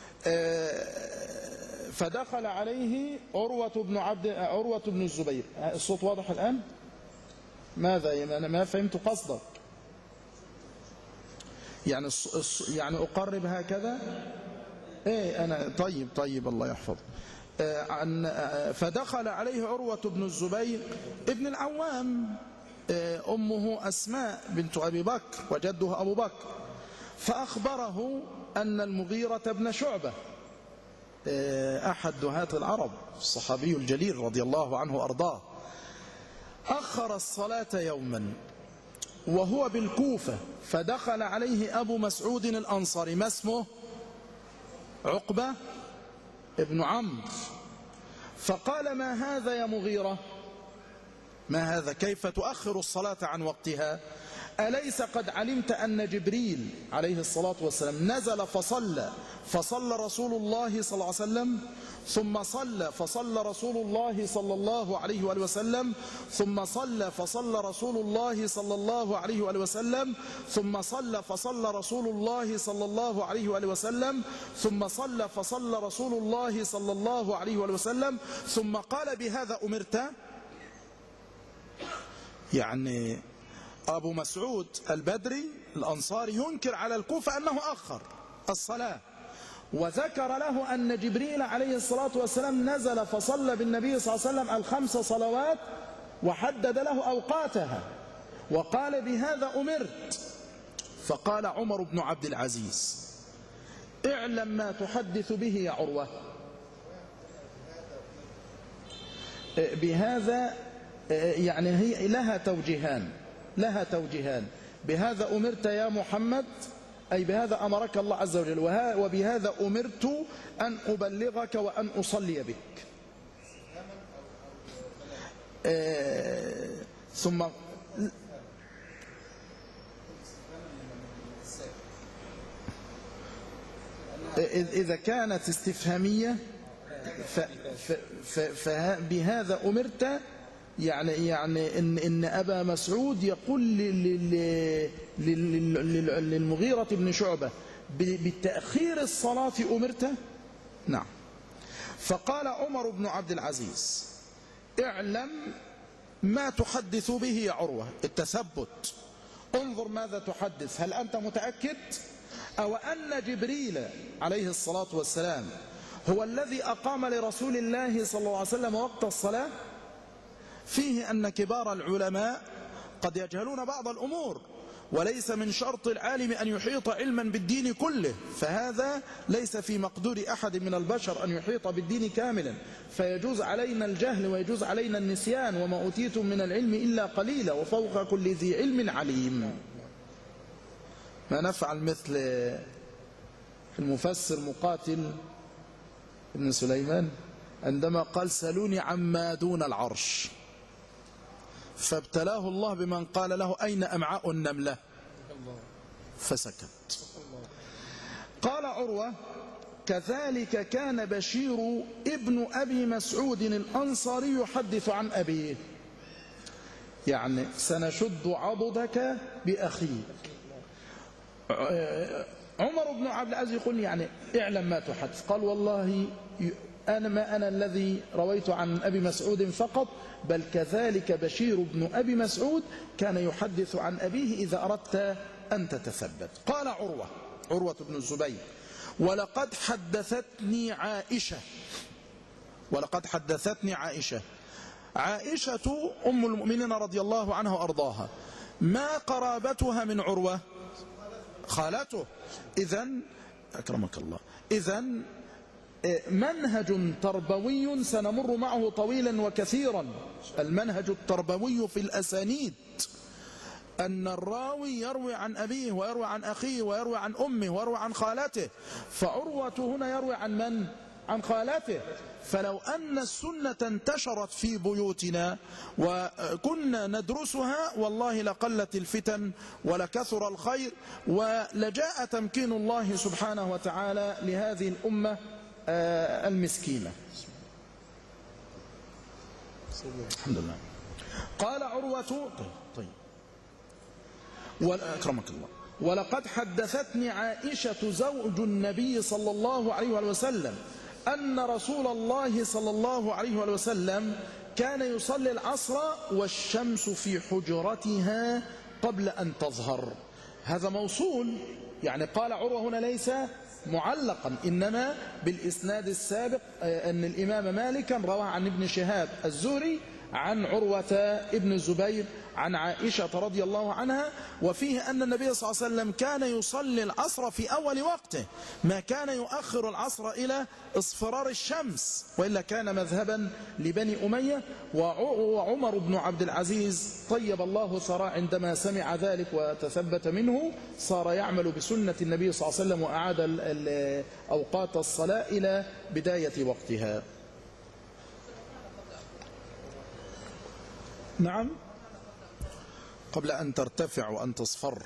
فدخل عليه عروة بن عبد عروة بن الزبير. الصوت واضح الآن؟ ماذا؟ أنا ما فهمت قصدك. يعني يعني أقرب هكذا؟ إيه أنا طيب طيب الله يحفظ. عن فدخل عليه عروة بن الزبير ابن العوام، أمه أسماء بنت أبي بكر وجده أبو بكر، فأخبره أن المغيرة بن شعبة أحد دهاة العرب الصحابي الجليل رضي الله عنه وأرضاه أخر الصلاة يوما وهو بالكوفة، فدخل عليه أبو مسعود الأنصاري. ما اسمه؟ عقبة ابن عمرو. فقال: ما هذا يا مغيرة؟ ما هذا؟ كيف تؤخر الصلاة عن وقتها؟ أليس قد علمت أن جبريل عليه الصلاة والسلام نزل فصلى فصلى رسول الله صلى الله عليه وسلم، ثم صلى فصلى رسول الله صلى الله عليه وآله وسلم، ثم صلى فصلى رسول الله صلى الله عليه وآله وسلم، ثم صلى فصلى رسول الله صلى الله عليه وآله وسلم، ثم صلى فصلى رسول الله صلى الله عليه وآله وسلم، ثم قال: بهذا أمرت؟ يعني أبو مسعود البدري الأنصاري ينكر على الكوفة أنه أخر الصلاة، وذكر له أن جبريل عليه الصلاة والسلام نزل فصلى بالنبي صلى الله عليه وسلم الخمس صلوات وحدد له أوقاتها وقال بهذا أمرت. فقال عمر بن عبد العزيز اعلم ما تحدث به يا عروة. بهذا يعني هي لها توجيهان لها توجيهان بهذا أمرت يا محمد، أي بهذا أمرك الله عز وجل، وبهذا أمرت أن أبلغك وأن أصلي بك. آه ثم إذا كانت استفهامية فبهذا أمرت يعني يعني إن, إن أبا مسعود يقول للمغيرة بن شعبة بتأخير الصلاة أمرت. نعم. فقال عمر بن عبد العزيز اعلم ما تحدث به يا عروة، التثبت، انظر ماذا تحدث، هل أنت متأكد أو أن جبريل عليه الصلاة والسلام هو الذي أقام لرسول الله صلى الله عليه وسلم وقت الصلاة؟ فيه أن كبار العلماء قد يجهلون بعض الأمور، وليس من شرط العالم أن يحيط علما بالدين كله، فهذا ليس في مقدور أحد من البشر أن يحيط بالدين كاملا، فيجوز علينا الجهل ويجوز علينا النسيان، وما أوتيتم من العلم إلا قليلا وفوق كل ذي علم عليم. ما نفعل مثل المفسر مقاتل ابن سليمان عندما قال سلوني عما دون العرش، فابتلاه الله بمن قال له أين أمعاء النملة فسكت. قال عروة كذلك كان بشير ابن أبي مسعود الأنصاري يحدث عن أبيه، يعني سنشد عضدك بأخيه. عمر بن عبد العزيز يقول يعني اعلم ما تحدث. قال والله أنا ما أنا الذي رويت عن أبي مسعود فقط، بل كذلك بشير بن أبي مسعود كان يحدث عن أبيه إذا أردت أن تتثبت. قال عروة عروة بن الزبير ولقد حدثتني عائشة ولقد حدثتني عائشة عائشة أم المؤمنين رضي الله عنها وأرضاها، ما قرابتها من عروة؟ خالته. إذن أكرمك الله، إذن منهج تربوي سنمر معه طويلا وكثيرا، المنهج التربوي في الأسانيد، أن الراوي يروي عن أبيه ويروي عن أخيه ويروي عن أمه ويروي عن خالته، فعروة هنا يروي عن من؟ عن خالته. فلو أن السنة انتشرت في بيوتنا وكنا ندرسها والله لقلت الفتن ولكثر الخير ولجاء تمكين الله سبحانه وتعالى لهذه الأمة المسكينة. الحمد لله. قال عروة طيب طيب وأكرمك الله ولقد حدثتني عائشة زوج النبي صلى الله عليه وسلم أن رسول الله صلى الله عليه وسلم كان يصلي العصر والشمس في حجرتها قبل أن تظهر. هذا موصول، يعني قال عروة هنا ليس معلقا، إنما بالإسناد السابق أن الإمام مالكا روى عن ابن شهاب الزهري عن عروة ابن الزبير عن عائشة رضي الله عنها، وفيه أن النبي صلى الله عليه وسلم كان يصلي العصر في أول وقته، ما كان يؤخر العصر إلى اصفرار الشمس، وإلا كان مذهبا لبني أمية. وعمر بن عبد العزيز طيب الله ثراه عندما سمع ذلك وتثبت منه صار يعمل بسنة النبي صلى الله عليه وسلم وأعاد أوقات الصلاة إلى بداية وقتها. نعم، قبل أن ترتفع وأن تصفر.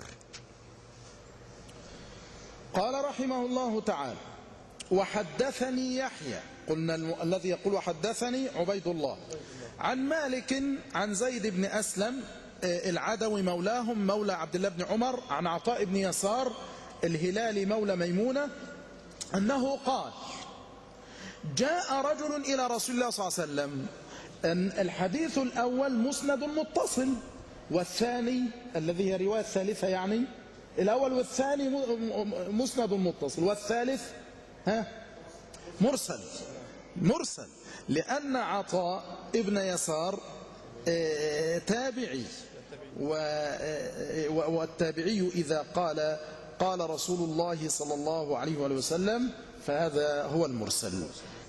قال رحمه الله تعالى وحدثني يحيى، قلنا الم... الذي يقول وحدثني عبيد الله عن مالك عن زيد بن أسلم العدوي مولاهم مولى عبد الله بن عمر عن عطاء بن يسار الهلالي مولى ميمونة أنه قال جاء رجل إلى رسول الله صلى الله عليه وسلم. الحديث الأول مسند متصل، والثاني الذي هي رواية ثالثة، يعني الأول والثاني مسند متصل، والثالث ها مرسل مرسل لأن عطاء ابن يسار تابعي، والتابعي إذا قال قال رسول الله صلى الله عليه وسلم فهذا هو المرسل.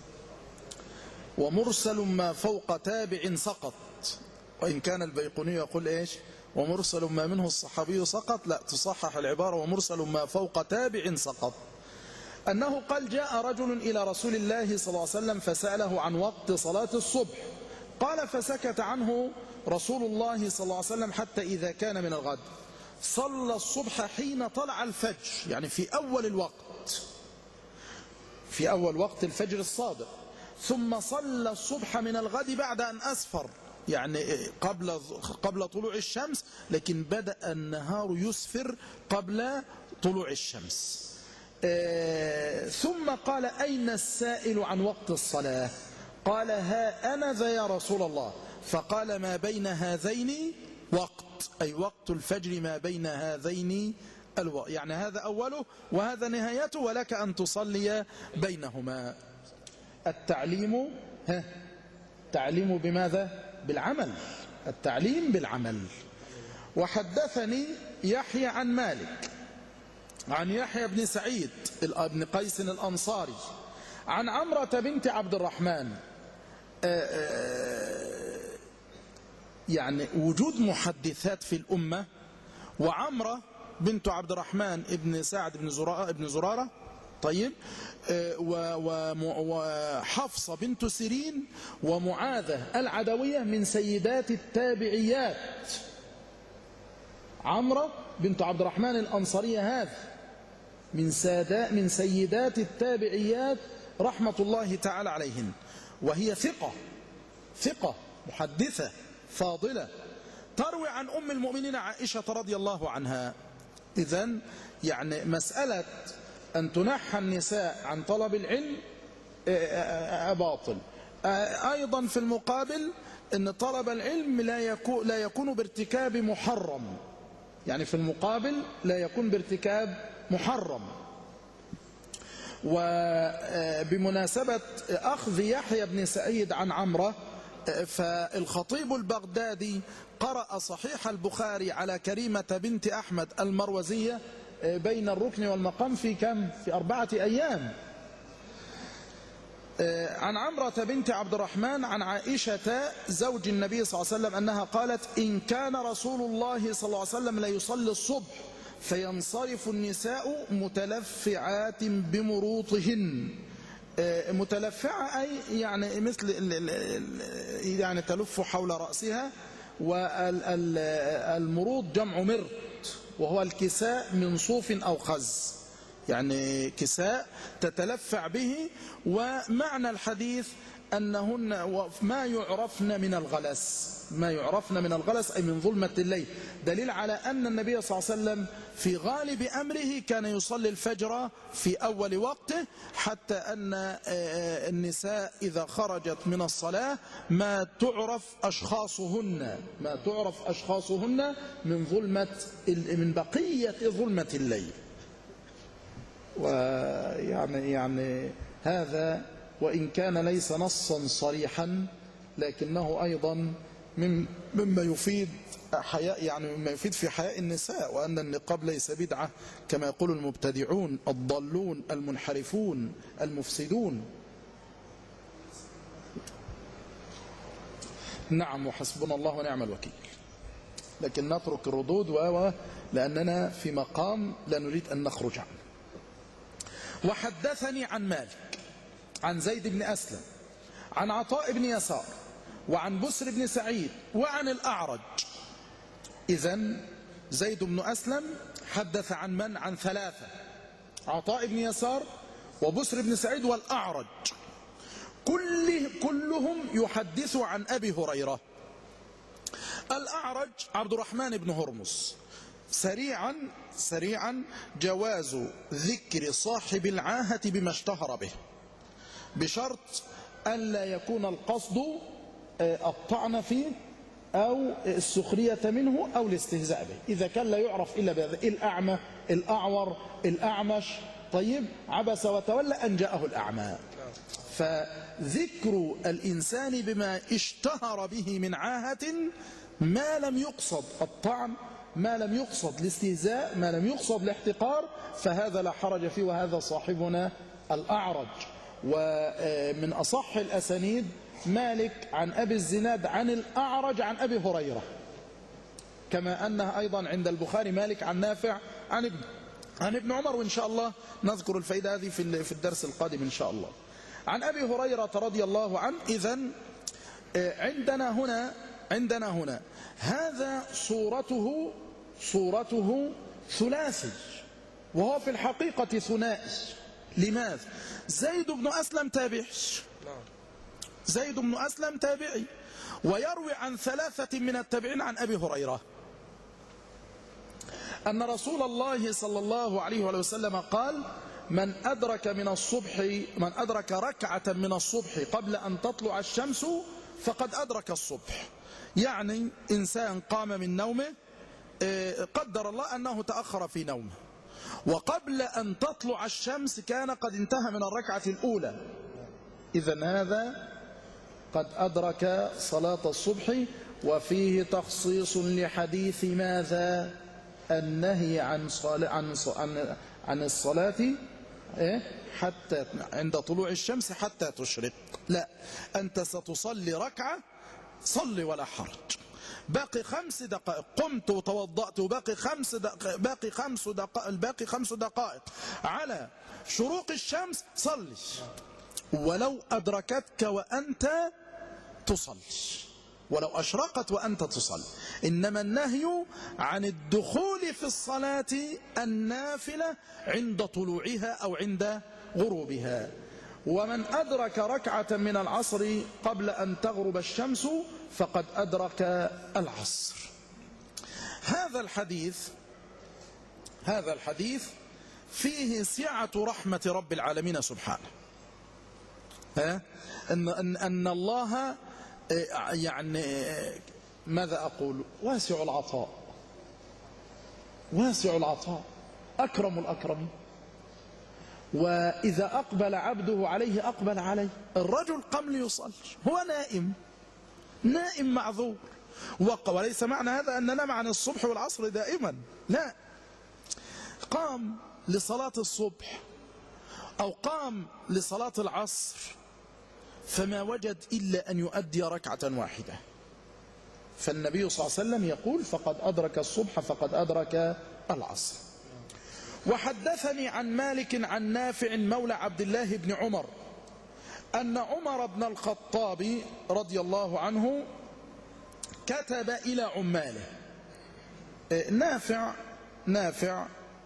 ومرسل ما فوق تابع سقط، وإن كان البيقوني يقول إيش ومرسل ما منه الصحابي سقط، لا تصحح العبارة ومرسل ما فوق تابع سقط. أنه قال جاء رجل إلى رسول الله صلى الله عليه وسلم فسأله عن وقت صلاة الصبح، قال فسكت عنه رسول الله صلى الله عليه وسلم حتى إذا كان من الغد صلى الصبح حين طلع الفجر، يعني في أول الوقت، في أول وقت الفجر الصادق، ثم صلى الصبح من الغد بعد أن أسفر، يعني قبل قبل طلوع الشمس، لكن بدأ النهار يسفر قبل طلوع الشمس. آه ثم قال أين السائل عن وقت الصلاة؟ قال ها أنا ذا يا رسول الله. فقال ما بين هذين وقت، أي وقت الفجر ما بين هذين الوقت، يعني هذا أوله وهذا نهايته، ولك أن تصلي بينهما. التعليم ها تعليم بماذا؟ بالعمل، التعليم بالعمل. وحدثني يحيى عن مالك عن يحيى بن سعيد بن قيس الأنصاري عن عمرة بنت عبد الرحمن. آآ آآ يعني وجود محدثات في الأمة، وعمرة بنت عبد الرحمن ابن سعد بن زرارة, ابن زرارة طيب، وحفصة بنت سيرين ومعاذة العدوية من سيدات التابعيات. عمرة بنت عبد الرحمن الأنصارية هذا من سادات من سيدات التابعيات رحمة الله تعالى عليهن، وهي ثقة ثقة محدثة فاضلة، تروي عن أم المؤمنين عائشة رضي الله عنها. إذن يعني مسألة أن تنحى النساء عن طلب العلم باطل. أيضا في المقابل أن طلب العلم لا يكون, لا يكون بارتكاب محرم، يعني في المقابل لا يكون بارتكاب محرم. وبمناسبة أخذ يحيى بن سعيد عن عمرة، فالخطيب البغدادي قرأ صحيح البخاري على كريمة بنت أحمد المروزية بين الركن والمقام في كم؟ في أربعة أيام. عن عمرة بنت عبد الرحمن عن عائشة زوج النبي صلى الله عليه وسلم أنها قالت إن كان رسول الله صلى الله عليه وسلم لا يصلي الصبح فينصرف النساء متلفعات بمروطهن. متلفعة أي يعني مثل يعني تلف حول رأسها، والمروط جمع مرط وهو الكساء من صوف أو خز، يعني كساء تتلفع به. ومعنى الحديث أنهن ما يعرفن من الغلس، ما يعرفن من الغلس أي من ظلمة الليل، دليل على أن النبي صلى الله عليه وسلم في غالب أمره كان يصلي الفجر في أول وقته، حتى أن النساء إذا خرجت من الصلاة ما تعرف أشخاصهن ما تعرف أشخاصهن من ظلمة من بقية ظلمة الليل. ويعني يعني هذا وإن كان ليس نصا صريحا، لكنه أيضا مما يفيد حياء، يعني مما يفيد في حياء النساء، وأن النقاب ليس بدعة كما يقول المبتدعون الضالون المنحرفون المفسدون. نعم، وحسبنا الله ونعم الوكيل. لكن نترك الردود و لأننا في مقام لا نريد أن نخرج عنه. وحدثني عن مالك عن زيد بن أسلم عن عطاء بن يسار وعن بسر بن سعيد وعن الأعرج. إذن زيد بن أسلم حدث عن من؟ عن ثلاثة: عطاء بن يسار وبسر بن سعيد والأعرج، كل كلهم يحدث عن أبي هريرة. الأعرج عبد الرحمن بن هرمز. سريعا سريعا جواز ذكر صاحب العاهة بما اشتهر به، بشرط أن لا يكون القصد الطعن في أو السخرية منه أو الاستهزاء به. إذا كان لا يعرف إلا بهذا، الأعمى، الأعور، الأعمش، طيب، عبس وتولى أن جاءه الأعمى. فذكر الإنسان بما اشتهر به من عاهة، ما لم يقصد الطعن، ما لم يقصد الاستهزاء، ما لم يقصد الاحتقار، فهذا لا حرج فيه، وهذا صاحبنا الأعرج. ومن أصح الأسانيد مالك عن أبي الزناد عن الأعرج عن أبي هريرة، كما أنها أيضا عند البخاري مالك عن نافع عن ابن عن ابن عمر، وإن شاء الله نذكر الفائدة هذه في الدرس القادم إن شاء الله. عن أبي هريرة رضي الله عنه. إذن عندنا هنا عندنا هنا هذا صورته صورته ثلاثي، وهو في الحقيقة ثنائي. لماذا؟ زيد بن أسلم تابعي، زيد بن أسلم تابعي، ويروي عن ثلاثة من التابعين عن أبي هريرة أن رسول الله صلى الله عليه وسلم قال: من أدرك من الصبح من أدرك ركعة من الصبح قبل أن تطلع الشمس فقد أدرك الصبح. يعني إنسان قام من نومه، قدر الله أنه تأخر في نومه، وقبل أن تطلع الشمس كان قد انتهى من الركعة الأولى، إذن هذا قد أدرك صلاة الصبح. وفيه تخصيص لحديث ماذا؟ النهي عن صلاة عن عن عن الصلاة حتى عند طلوع الشمس حتى تشرق. لا، أنت ستصلي ركعة، صلي ولا حرج. باقي خمس دقائق، قمت وتوضأت وباقي خمس دقائق، باقي خمس دقائق باقي خمس دقائق على شروق الشمس، صلي ولو أدركتك وأنت تصلي، ولو أشرقت وأنت تصلي. إنما النهي عن الدخول في الصلاة النافلة عند طلوعها أو عند غروبها. ومن أدرك ركعة من العصر قبل أن تغرب الشمس فقد أدرك العصر. هذا الحديث هذا الحديث فيه سعة رحمة رب العالمين سبحانه، ها؟ أن, أن, أن الله يعني ماذا أقول؟ واسع العطاء، واسع العطاء، أكرم الأكرمين. وإذا أقبل عبده عليه أقبل عليه. الرجل قام ليصلي، هو نائم نائم معذور، وليس معنى هذا أن ننام عن الصبح والعصر دائما، لا، قام لصلاة الصبح أو قام لصلاة العصر فما وجد إلا أن يؤدي ركعة واحدة، فالنبي صلى الله عليه وسلم يقول: فقد أدرك الصبح فقد أدرك العصر. وحدثني عن مالك عن نافع مولى عبد الله بن عمر أن عمر بن الخطاب رضي الله عنه كتب إلى عماله. نافع نافع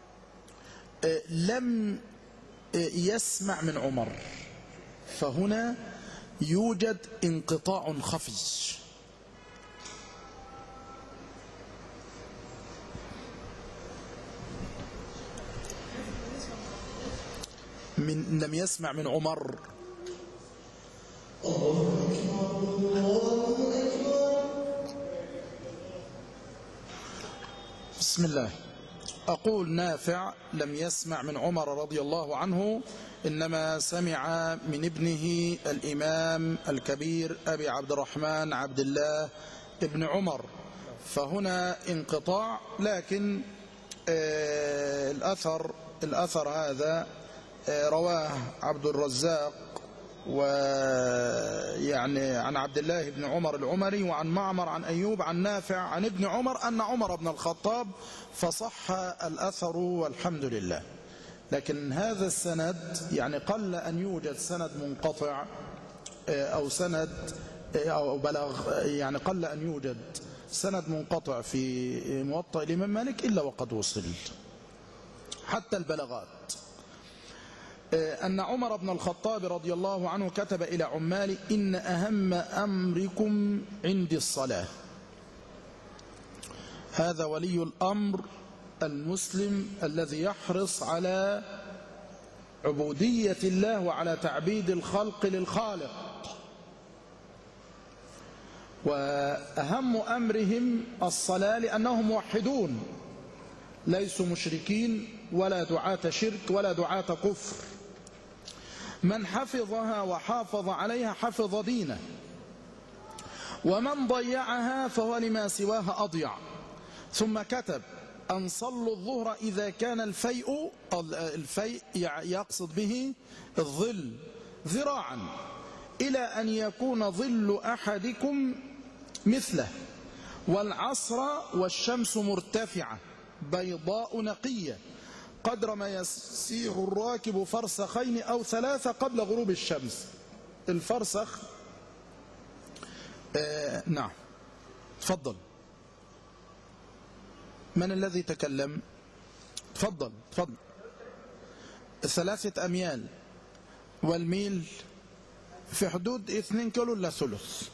لم يسمع من عمر، فهنا يوجد انقطاع خفي. من لم يسمع من عمر. بسم الله. أقول نافع لم يسمع من عمر رضي الله عنه، إنما سمع من ابنه الإمام الكبير أبي عبد الرحمن عبد الله ابن عمر، فهنا انقطاع. لكن آه الأثر الأثر هذا آه رواه عبد الرزاق، ويعني عن عبد الله بن عمر العمري، وعن معمر عن أيوب عن نافع عن ابن عمر أن عمر بن الخطاب، فصح الأثر والحمد لله. لكن هذا السند يعني قل أن يوجد سند منقطع أو سند أو بلغ، يعني قل أن يوجد سند منقطع في موطأ الإمام مالك إلا وقد وصل حتى البلاغات. أن عمر بن الخطاب رضي الله عنه كتب إلى عماله: إن أهم أمركم عندي الصلاة. هذا ولي الأمر المسلم الذي يحرص على عبودية الله وعلى تعبيد الخلق للخالق. وأهم أمرهم الصلاة لأنهم موحدون ليسوا مشركين ولا دعاة شرك ولا دعاة كفر. من حفظها وحافظ عليها حفظ دينه، ومن ضيعها فهو لما سواها أضيع. ثم كتب أن صلوا الظهر إذا كان الفيء الفيء يقصد به الظل ذراعا إلى أن يكون ظل أحدكم مثله، والعصر والشمس مرتفعة بيضاء نقية قدر ما يسير الراكب فرسخين أو ثلاثة قبل غروب الشمس. الفرسخ آه نعم. تفضل. من الذي تكلم؟ تفضل تفضل. ثلاثة أميال، والميل في حدود اثنين كيلو إلا ثلث.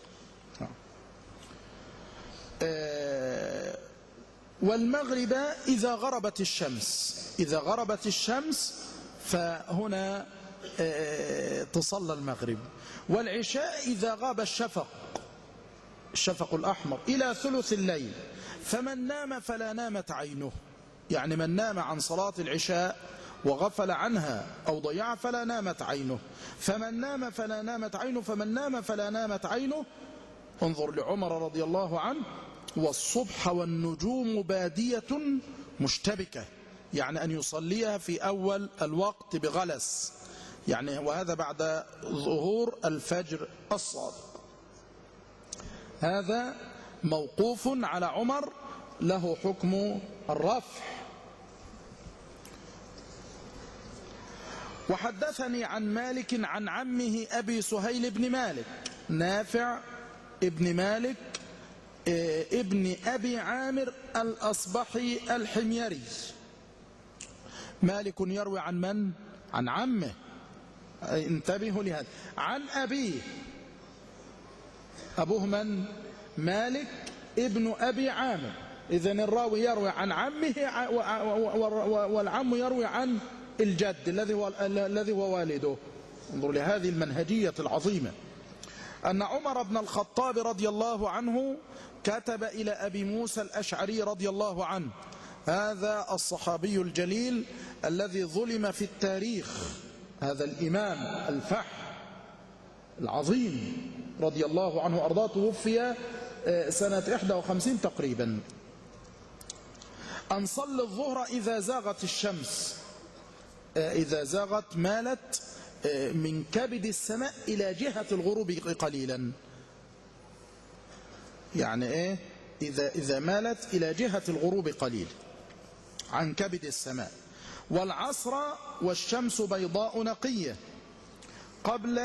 آه والمغرب إذا غربت الشمس، إذا غربت الشمس فهنا آه تصلى المغرب. والعشاء إذا غاب الشفق، الشفق الأحمر، إلى ثلث الليل. فمن نام فلا نامت عينه، يعني من نام عن صلاة العشاء وغفل عنها أو ضيع فلا نامت عينه. فمن نام فلا نامت عينه فمن نام فلا نامت عينه. انظر لعمر رضي الله عنه: والصبح والنجوم بادية مشتبكة، يعني أن يصليها في أول الوقت بغلس، يعني وهذا بعد ظهور الفجر الصادق. هذا موقوف على عمر له حكم الرفع. وحدثني عن مالك عن عمه أبي سهيل بن مالك نافع ابن مالك ابن أبي عامر الأصبحي الحميري. مالك يروي عن من؟ عن عمه، انتبهوا لهذا. عن أبيه، أبوه من؟ مالك ابن أبي عامر. إذن الراوي يروي عن عمه والعم يروي عن الجد الذي هو الذي هو والده. انظروا لهذه المنهجية العظيمة. أن عمر بن الخطاب رضي الله عنه كتب إلى أبي موسى الأشعري رضي الله عنه، هذا الصحابي الجليل الذي ظلم في التاريخ، هذا الإمام الفحم العظيم رضي الله عنه أرضاه، توفي سنة إحدى وخمسين تقريبا. أن صلى الظهر إذا زاغت الشمس، إذا زاغت مالت من كبد السماء إلى جهة الغروب قليلا، يعني إيه؟ إذا, إذا مالت إلى جهة الغروب قليل عن كبد السماء. والعصر والشمس بيضاء نقية قبل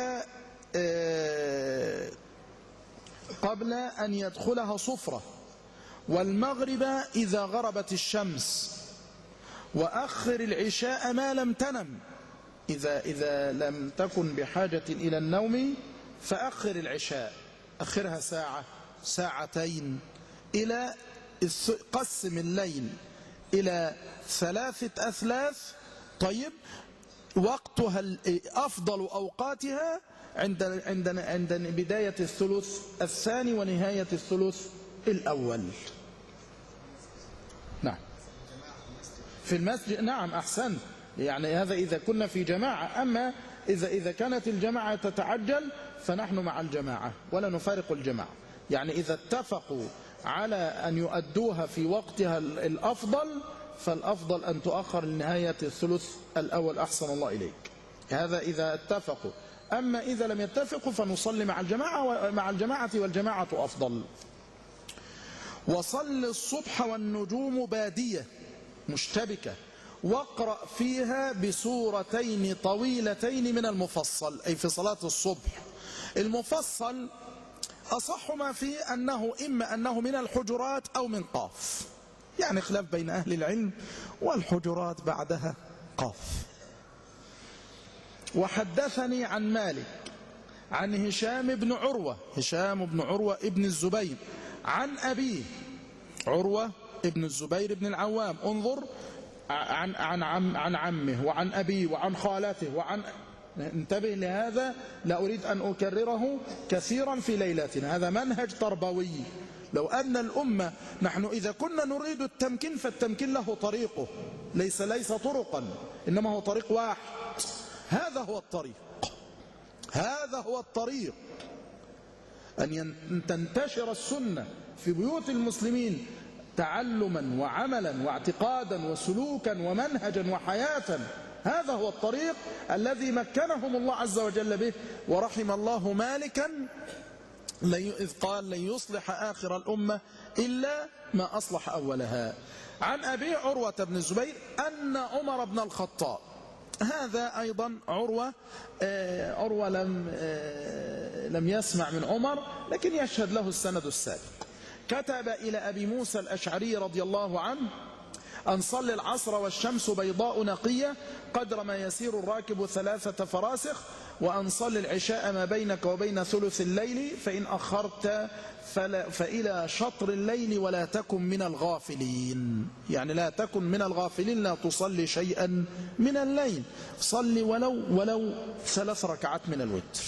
قبل أن يدخلها صفرة. والمغرب إذا غربت الشمس. وأخر العشاء ما لم تنم، إذا, إذا لم تكن بحاجة إلى النوم فأخر العشاء، أخرها ساعة ساعتين، إلى قسم الليل إلى ثلاثة أثلاث. طيب، وقتها أفضل أوقاتها عند عند عند بداية الثلث الثاني ونهاية الثلث الأول. نعم، في المسجد. نعم، أحسنت. يعني هذا إذا كنا في جماعة. أما إذا إذا كانت الجماعة تتعجل فنحن مع الجماعة ولا نفارق الجماعة. يعني إذا اتفقوا على أن يؤدوها في وقتها الأفضل فالأفضل أن تؤخر لنهاية الثلث الأول، أحسن الله إليك. هذا إذا اتفقوا. أما إذا لم يتفقوا فنصلي مع الجماعة مع الجماعة والجماعة أفضل. وصل الصبح والنجوم بادية مشتبكة، واقرأ فيها بسورتين طويلتين من المفصل، أي في صلاة الصبح. المفصل أصح ما فيه أنه إما أنه من الحجرات أو من قاف، يعني خلاف بين أهل العلم، والحجرات بعدها قاف. وحدثني عن مالك عن هشام بن عروة، هشام بن عروة ابن الزبير، عن أبيه عروة ابن الزبير بن العوام. انظر، عن عن عم عن عمه وعن أبيه وعن خالته وعن انتبه لهذا، لا أريد أن أكرره كثيرا في ليلتنا، هذا منهج تربوي. لو أن الأمة، نحن إذا كنا نريد التمكين فالتمكين له طريقه، ليس ليس طرقا، إنما هو طريق واحد. هذا هو الطريق، هذا هو الطريق، أن تنتشر السنة في بيوت المسلمين تعلما وعملا واعتقادا وسلوكا ومنهجا وحياة. هذا هو الطريق الذي مكنهم الله عز وجل به. ورحم الله مالكا إذ قال لن يصلح آخر الأمة إلا ما أصلح أولها. عن أبي عروة بن الزبير أن عمر بن الخطاب، هذا أيضا عروة آه عروة لم, آه لم يسمع من عمر، لكن يشهد له السند السابق. كتب إلى أبي موسى الأشعري رضي الله عنه أن صلي العصر والشمس بيضاء نقية قدر ما يسير الراكب ثلاثة فراسخ، وأن صلي العشاء ما بينك وبين ثلث الليل، فإن أخرت فإلى شطر الليل ولا تكن من الغافلين. يعني لا تكن من الغافلين، لا تصلي شيئا من الليل، صلي ولو ولو ثلاث ركعات من الوتر.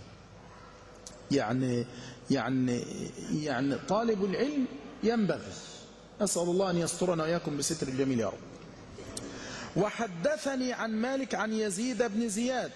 يعني يعني يعني طالب العلم ينبغي، أسأل الله أن يسترنا وإياكم بستر الجميل يا رب. وحدثني عن مالك عن يزيد بن زياد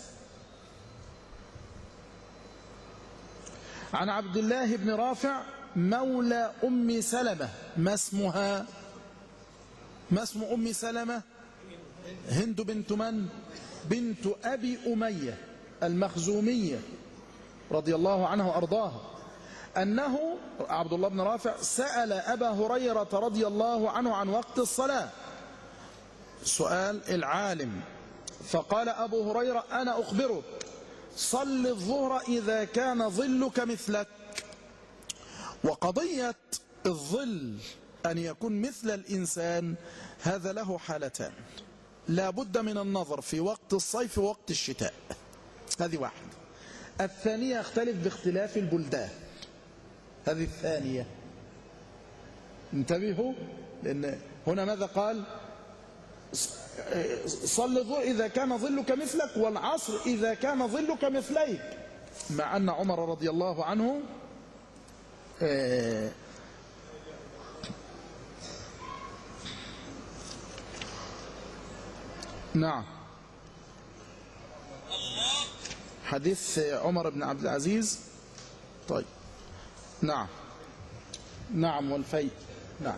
عن عبد الله بن رافع مولى أم سلمة. ما اسمها؟ ما اسم أم سلمة؟ هند بنت من؟ بنت أبي أمية المخزومية رضي الله عنها وأرضاها، أنه عبد الله بن رافع سأل أبا هريرة رضي الله عنه عن وقت الصلاة، سؤال العالم، فقال أبو هريرة أنا أخبرك، صل الظهر إذا كان ظلك مثلك. وقضية الظل أن يكون مثل الإنسان هذا له حالتان، لا بد من النظر في وقت الصيف ووقت الشتاء، هذه واحدة. الثانية يختلف باختلاف البلدان، هذه الثانية. انتبهوا، لأن هنا ماذا قال؟ صل الظهر إذا كان ظلك مثلك، والعصر إذا كان ظلك مثليك، مع أن عمر رضي الله عنه آه نعم حديث عمر بن عبد العزيز. طيب نعم نعم والفيء نعم.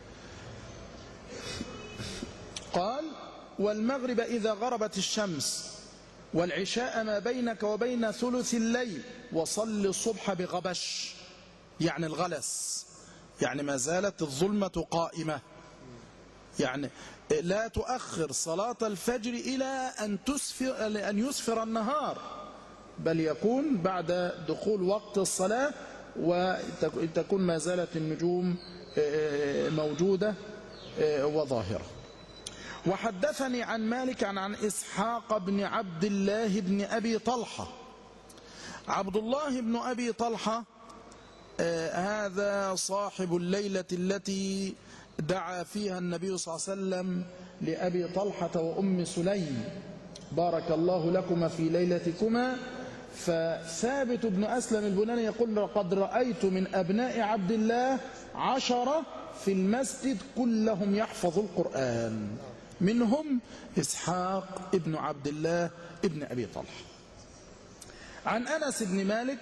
قال والمغرب إذا غربت الشمس، والعشاء ما بينك وبين ثلث الليل، وصل الصبح بغبش، يعني الغلس، يعني ما زالت الظلمة قائمة، يعني لا تؤخر صلاة الفجر إلى أن تسفر أن يسفر النهار، بل يكون بعد دخول وقت الصلاة وتكون ما زالت النجوم موجودة وظاهرة. وحدثني عن مالك عن, عن إسحاق بن عبد الله بن أبي طلحة. عبد الله بن أبي طلحة آه هذا صاحب الليلة التي دعا فيها النبي صلى الله عليه وسلم لأبي طلحة وأم سليم بارك الله لكما في ليلتكما. فثابت بن أسلم البناني يقول لقد رأيت من أبناء عبد الله عشرة في المسجد كلهم يحفظ القرآن، منهم إسحاق ابن عبد الله ابن أبي طلحة. عن أنس بن مالك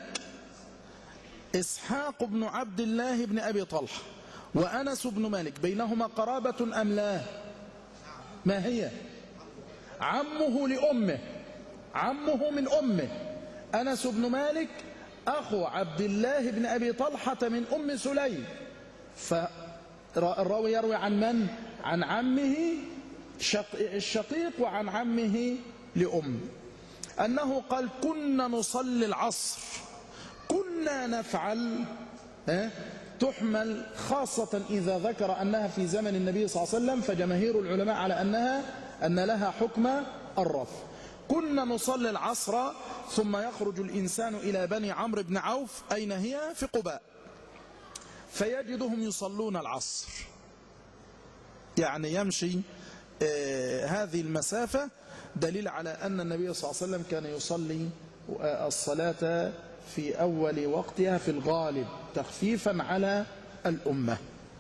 إسحاق بن عبد الله ابن أبي طلحة وأنس بن مالك بينهما قرابة أم لا؟ ما هي؟ عمه لأمه، عمه من أمه. أنس بن مالك أخو عبد الله بن أبي طلحة من أم سليم، فالراوي يروي عن من؟ عن عمه الشقيق وعن عمه لأم، أنه قال كنا نصلي العصر، كنا نفعل، تحمل خاصة إذا ذكر أنها في زمن النبي صلى الله عليه وسلم، فجماهير العلماء على أنها أن لها حكم الرفع. كنا نصلي العصر ثم يخرج الإنسان إلى بني عمرو بن عوف، أين هي؟ في قباء، فيجدهم يصلون العصر، يعني يمشي آه هذه المسافة دليل على أن النبي صلى الله عليه وسلم كان يصلي الصلاة في أول وقتها في الغالب تخفيفا على الأمة.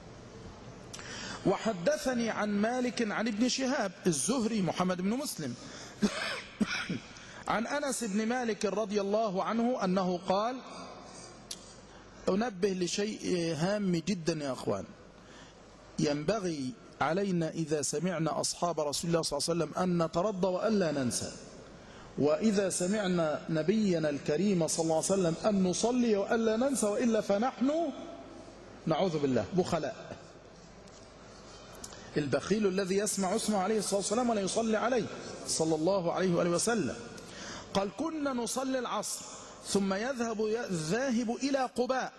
وحدثني عن مالك عن ابن شهاب الزهري محمد بن مسلم عن أنس بن مالك رضي الله عنه أنه قال: أنبه لشيء هام جدا يا أخوان، ينبغي علينا إذا سمعنا أصحاب رسول الله صلى الله عليه وسلم أن نترضى وألا ننسى، وإذا سمعنا نبينا الكريم صلى الله عليه وسلم أن نصلي وألا ننسى، وإلا فنحن نعوذ بالله بخلاء. البخيل الذي يسمع اسمه عليه الصلاة والسلام ولا يصلي عليه صلى الله عليه وآله وسلم. قال: كنا نصلي العصر ثم يذهب الذاهب إلى قباء،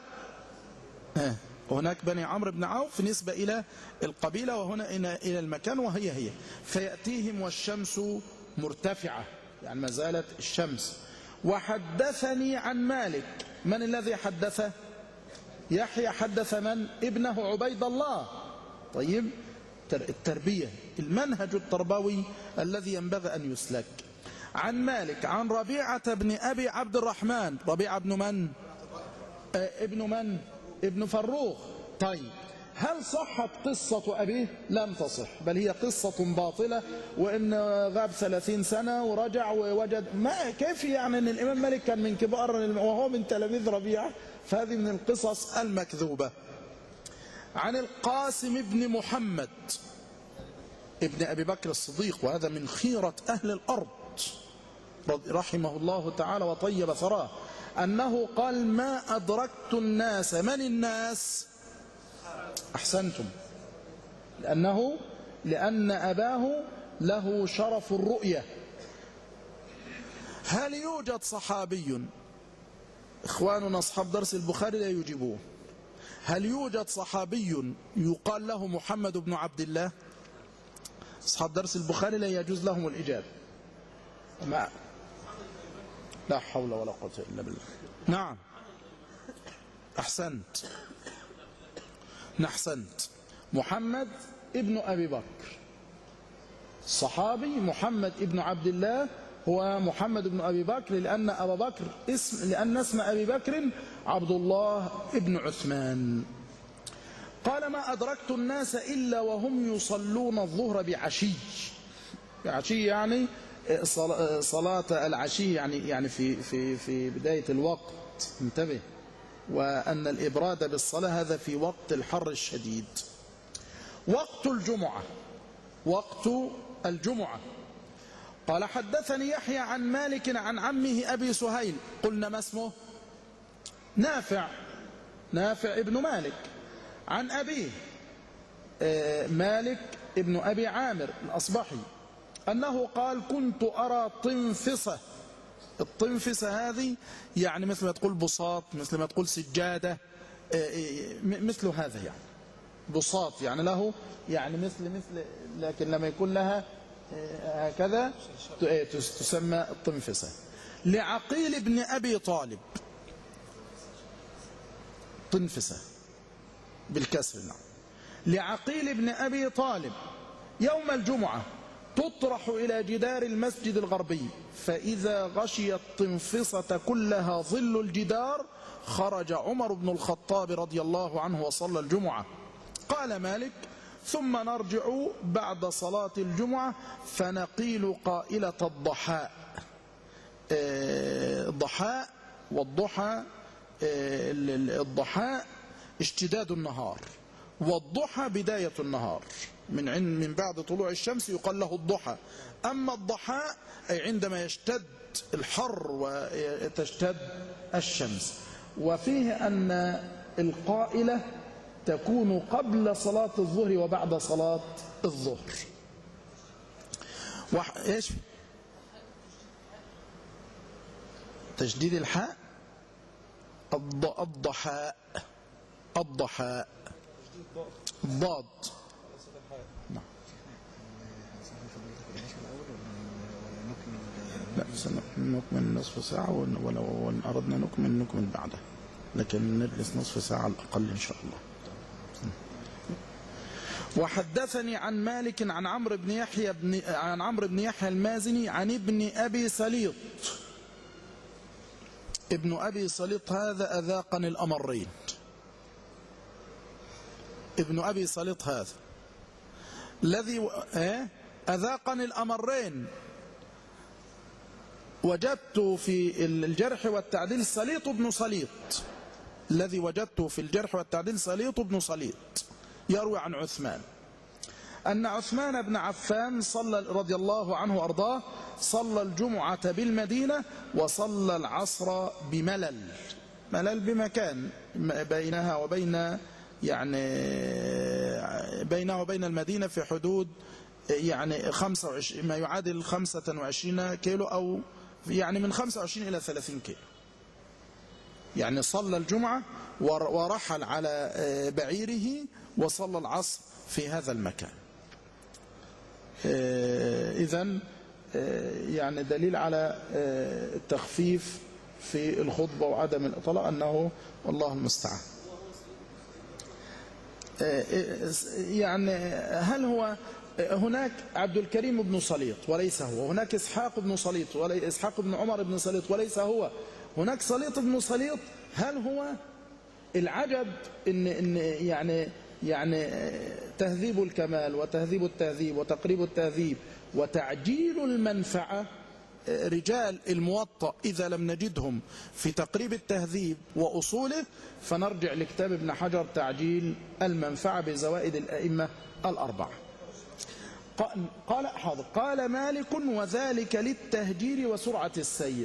هناك بني عمرو بن عوف نسبة إلى القبيلة، وهنا إلى المكان، وهي هي فيأتيهم والشمس مرتفعة، يعني ما زالت الشمس. وحدثني عن مالك، من الذي حدثه؟ يحيى. حدث من؟ ابنه عبيد الله. طيب، التربية، المنهج التربوي الذي ينبغي أن يسلك. عن مالك عن ربيعة بن أبي عبد الرحمن. ربيعة ابن من؟ آه ابن من؟ ابن فروخ. طيب، هل صحت قصة أبيه؟ لم تصح، بل هي قصة باطلة، وإن غاب ثلاثين سنة ورجع ووجد ما كيف يعني أن الإمام مالك كان من كبار وهو من تلاميذ ربيعة، فهذه من القصص المكذوبة. عن القاسم بن محمد ابن أبي بكر الصديق، وهذا من خيرة أهل الأرض رحمه الله تعالى وطيب ثراه، أنه قال: ما أدركت الناس. من الناس؟ أحسنتم، لأنه لأن أباه له شرف الرؤية. هل يوجد صحابي، إخواننا أصحاب درس البخاري لا يجيبوه، هل يوجد صحابي يقال له محمد بن عبد الله؟ أصحاب درس البخاري لا يجوز لهم الإجابة. ما لا حول ولا قوة إلا بالله. نعم، أحسنت، أحسنت. محمد ابن أبي بكر صحابي، محمد ابن عبد الله هو محمد بن أبي بكر، لأن أبا بكر اسم لأن اسم أبي بكر عبد الله ابن عثمان. قال: ما أدركت الناس إلا وهم يصلون الظهر بعشي. بعشي يعني صلاة العشي، يعني يعني في في في بداية الوقت، انتبه، وأن الإبراد بالصلاة هذا في وقت الحر الشديد. وقت الجمعة، وقت الجمعة. قال: حدثني يحيى عن مالك عن عمه أبي سهيل. قلنا ما اسمه؟ نافع، نافع ابن مالك. عن أبيه مالك ابن أبي عامر الأصبحي أنه قال: كنت أرى طنفسة. الطنفسة هذه يعني مثل ما تقول بساط، مثل ما تقول سجادة، مثل هذا، يعني بساط يعني له يعني مثل مثل لكن لما يكون لها هكذا تسمى الطنفسة. لعقيل بن أبي طالب، طنفسة بالكسر، نعم. لعقيل بن أبي طالب يوم الجمعة تطرح إلى جدار المسجد الغربي، فإذا غشي الطنفسة كلها ظل الجدار خرج عمر بن الخطاب رضي الله عنه وصلى الجمعة. قال مالك: ثم نرجع بعد صلاة الجمعة فنقيل قائلة الضحاء. الضحاء والضحى، الضحاء اشتداد النهار، والضحى بداية النهار، من من بعد طلوع الشمس يقال له الضحى. أما الضحاء أي عندما يشتد الحر وتشتد الشمس. وفيه أن القائلة تكون قبل صلاة الظهر وبعد صلاة الظهر. وح... إيش؟ تشديد الحاء، الض... الضحاء، الضحاء، الضاد. نعم. لا، نكمل نصف ساعة، ولو إن أردنا نكمل نكمل بعده، لكن نجلس نصف ساعة على الأقل إن شاء الله. وحدثني عن مالك عن عمرو بن يحيى بن عن عمرو بن يحيى المازني عن ابن أبي سليط. ابن أبي سليط هذا أذاقني الأمرين. ابن أبي سليط هذا الذي أذاقني الأمرين. وجدت في الجرح والتعديل سليط بن سليط، الذي وجدته في الجرح والتعديل سليط بن سليط يروي عن عثمان أن عثمان بن عفان صلى رضي الله عنه وأرضاه صلى الجمعة بالمدينة وصلى العصر بملل، ملل بمكان بينها وبين يعني بينها وبين المدينة في حدود يعني خمسة وعشرين ما يعادل خمسة وعشرين كيلو، أو يعني من خمسة وعشرين إلى ثلاثين كيلو. يعني صلى الجمعة ورحل على بعيره وصلى العصر في هذا المكان. إذن يعني دليل على التخفيف في الخطبة وعدم الإطلاق، أنه والله المستعان. يعني هل هو هناك عبد الكريم بن سليط وليس هو، هناك إسحاق بن سليط وليس إسحاق بن عمر بن سليط وليس هو، هناك سليط بن سليط. هل هو العجب إن إن يعني يعني تهذيب الكمال وتهذيب التهذيب وتقريب التهذيب وتعجيل المنفعة، رجال الموطأ إذا لم نجدهم في تقريب التهذيب وأصوله فنرجع لكتاب ابن حجر تعجيل المنفعة بزوائد الأئمة الأربعة. قال حاضر. قال مالك وذلك للتهجير وسرعة السير.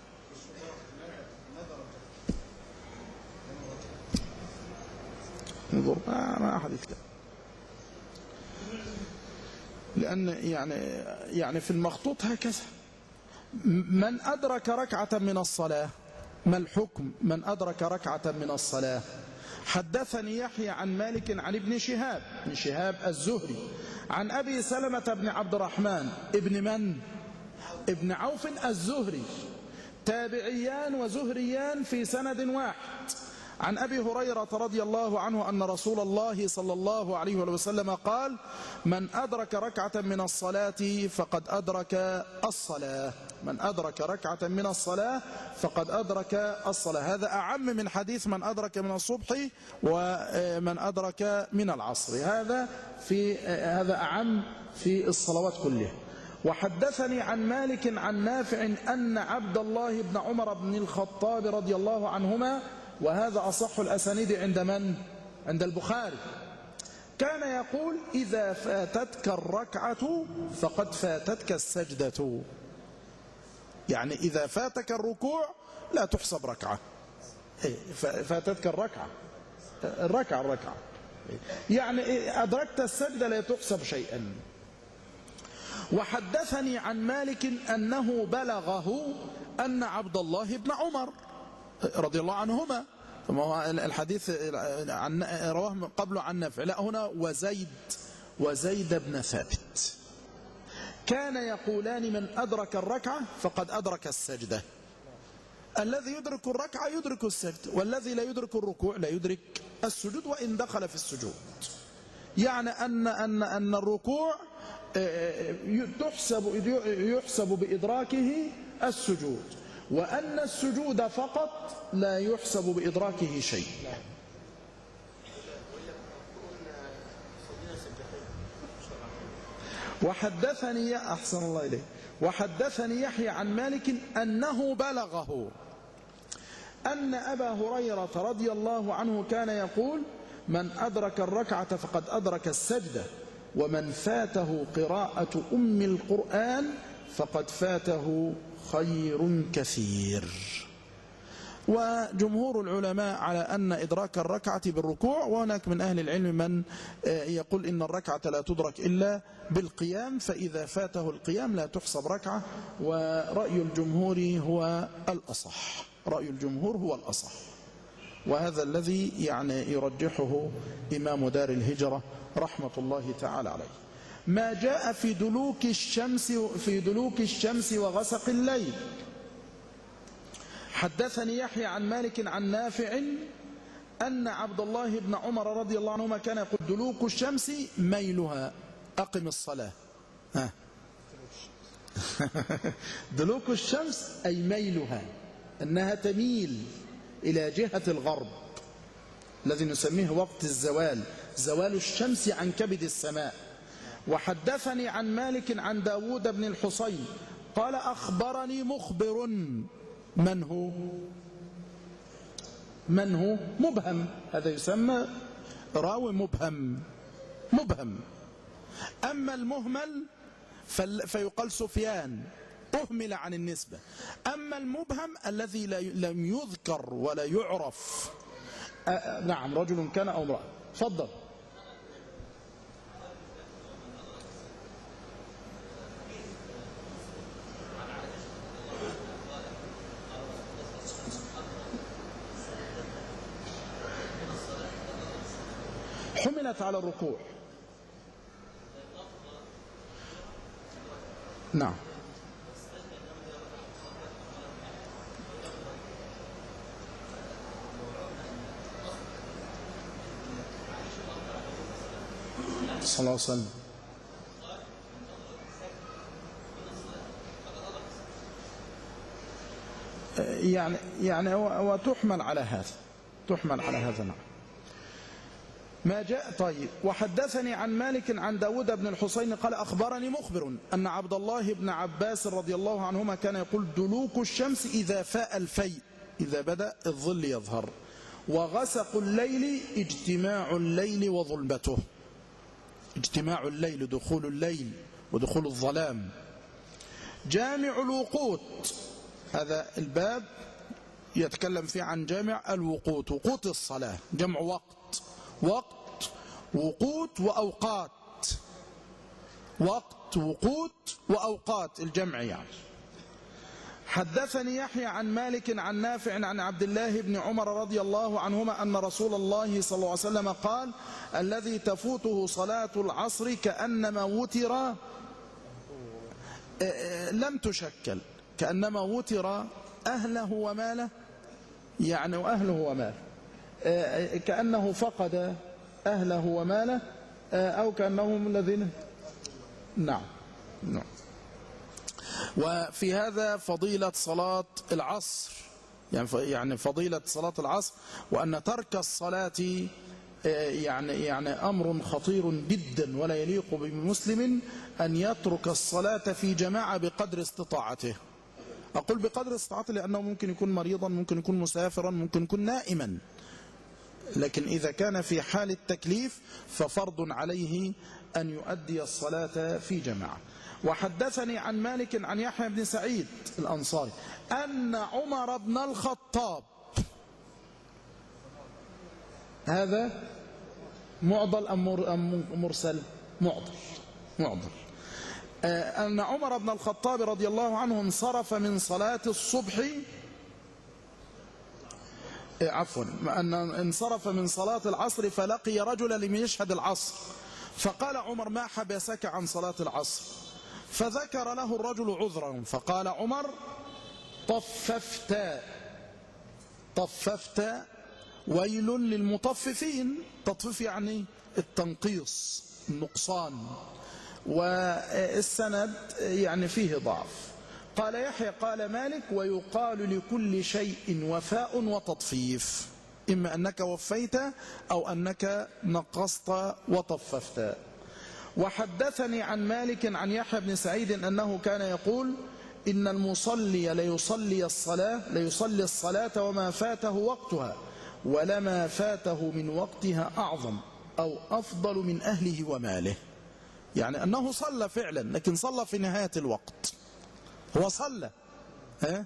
انظر ما أحد يتكلم، لأن يعني يعني في المخطوط هكذا: من أدرك ركعة من الصلاة. ما الحكم من أدرك ركعة من الصلاة؟ حدثني يحيى عن مالك عن ابن شهاب ابن شهاب الزهري عن أبي سلمة بن عبد الرحمن ابن من؟ ابن عوف الزهري، تابعيان وزهريان في سند واحد. عن أبي هريرة رضي الله عنه أن رسول الله صلى الله عليه وسلم قال: من أدرك ركعة من الصلاة فقد أدرك الصلاة. من أدرك ركعة من الصلاة فقد أدرك الصلاة. هذا أعم من حديث من أدرك من الصبح ومن أدرك من العصر. هذا في هذا أعم في الصلوات كلها. وحدثني عن مالك عن نافع أن عبد الله بن عمر بن الخطاب رضي الله عنهما، وهذا أصح الأسانيد عند من؟ عند البخاري، كان يقول: إذا فاتتك الركعة فقد فاتتك السجدة. يعني إذا فاتك الركوع لا تحسب ركعة، فاتتك الركعة الركعة الركعة يعني أدركت السجدة لا تحسب شيئا. وحدثني عن مالك أنه بلغه أن عبد الله بن عمر رضي الله عنهما، الحديث عن رواه قبله عن نافع، لا هنا وزيد وزيد بن ثابت، كان يقولان: من أدرك الركعة فقد أدرك السجدة. الذي يدرك الركعة يدرك السجدة، والذي لا يدرك الركوع لا يدرك السجود وإن دخل في السجود. يعني أن أن أن الركوع تحسب يحسب بإدراكه السجود، وأن السجود فقط لا يحسب بإدراكه شيء. وحدثني أحسن الله إليه وحدثني يحيى عن مالك أنه بلغه أن أبا هريرة رضي الله عنه كان يقول: من أدرك الركعة فقد أدرك السجدة، ومن فاته قراءة أم القرآن فقد فاته خير كثير. وجمهور العلماء على أن إدراك الركعة بالركوع، وهناك من أهل العلم من يقول إن الركعة لا تدرك إلا بالقيام، فإذا فاته القيام لا تحسب ركعة. ورأي الجمهور هو الأصح، رأي الجمهور هو الأصح، وهذا الذي يعني يرجحه إمام دار الهجرة رحمة الله تعالى عليه. ما جاء في دلوك الشمس في دلوك الشمس وغسق الليل. حدثني يحيى عن مالك عن نافع أن عبد الله بن عمر رضي الله عنهما كان يقول دلوك الشمس ميلها. أقم الصلاة. ها. دلوك الشمس أي ميلها، أنها تميل إلى جهة الغرب الذي نسميه وقت الزوال، زوال الشمس عن كبد السماء. وحدثني عن مالك عن داود بن الحصين قال أخبرني مخبر. من هو؟ من هو؟ مبهم، هذا يسمى راوي مبهم. مبهم. أما المهمل فيقال سفيان، أهمل عن النسبة. أما المبهم الذي لم يذكر ولا يعرف، أه نعم، رجل كان أو امرأة. تفضل. حملت على الركوع. نعم. صلى الله عليه وسلم. يعني يعني وتحمل على هذا، تحمل على هذا. نعم. ما جاء. طيب. وحدثني عن مالك عن داود بن الحصين قال أخبرني مخبر أن عبد الله بن عباس رضي الله عنهما كان يقول دلوك الشمس إذا فاء الفيء، إذا بدأ الظل يظهر، وغسق الليل اجتماع الليل وظلمته. اجتماع الليل، دخول الليل ودخول الظلام. جامع الوقوت، هذا الباب يتكلم فيه عن جامع الوقوت، وقوت الصلاة، جمع وقت. وقت، وقوت، وأوقات. وقت، وقوت، وأوقات، الجمع يعني. حدثني يحيى عن مالك عن نافع عن عبد الله بن عمر رضي الله عنهما أن رسول الله صلى الله عليه وسلم قال الذي تفوته صلاة العصر كأنما وتر، لم تشكل، كأنما وتر أهله وماله، يعني وأهله وماله، كأنه فقد أهله وماله، أو كأنهم الذين. نعم. نعم. وفي هذا فضيلة صلاة العصر، يعني فضيلة صلاة العصر، وأن ترك الصلاة يعني يعني أمر خطير جدا، ولا يليق بمسلم أن يترك الصلاة في جماعة بقدر استطاعته. أقول بقدر استطاعته لأنه ممكن يكون مريضا، ممكن يكون مسافرا، ممكن يكون نائما، لكن إذا كان في حال التكليف ففرض عليه أن يؤدي الصلاة في جماعة. وحدثني عن مالك عن يحيى بن سعيد الأنصاري أن عمر بن الخطاب، هذا معضل أم مرسل؟ معضل. معضل. أن عمر بن الخطاب رضي الله عنه انصرف من صلاة الصبح، عفوا أن انصرف من صلاة العصر فلقي رجلا لم يشهد العصر، فقال عمر ما حبسك عن صلاة العصر؟ فذكر له الرجل عذرا، فقال عمر طففت. طففت ويل للمطففين. تطفيف يعني التنقيص، النقصان، والسند يعني فيه ضعف. قال يحيى قال مالك ويقال لكل شيء وفاء وتطفيف، إما أنك وفيت أو أنك نقصت وطففت. وحدثني عن مالك عن يحيى بن سعيد أنه كان يقول إن المصلي ليصلي الصلاة ليصلي الصلاة وما فاته وقتها، ولما فاته من وقتها أعظم أو أفضل من أهله وماله. يعني أنه صلى فعلا، لكن صلى في نهاية الوقت. هو صلى ها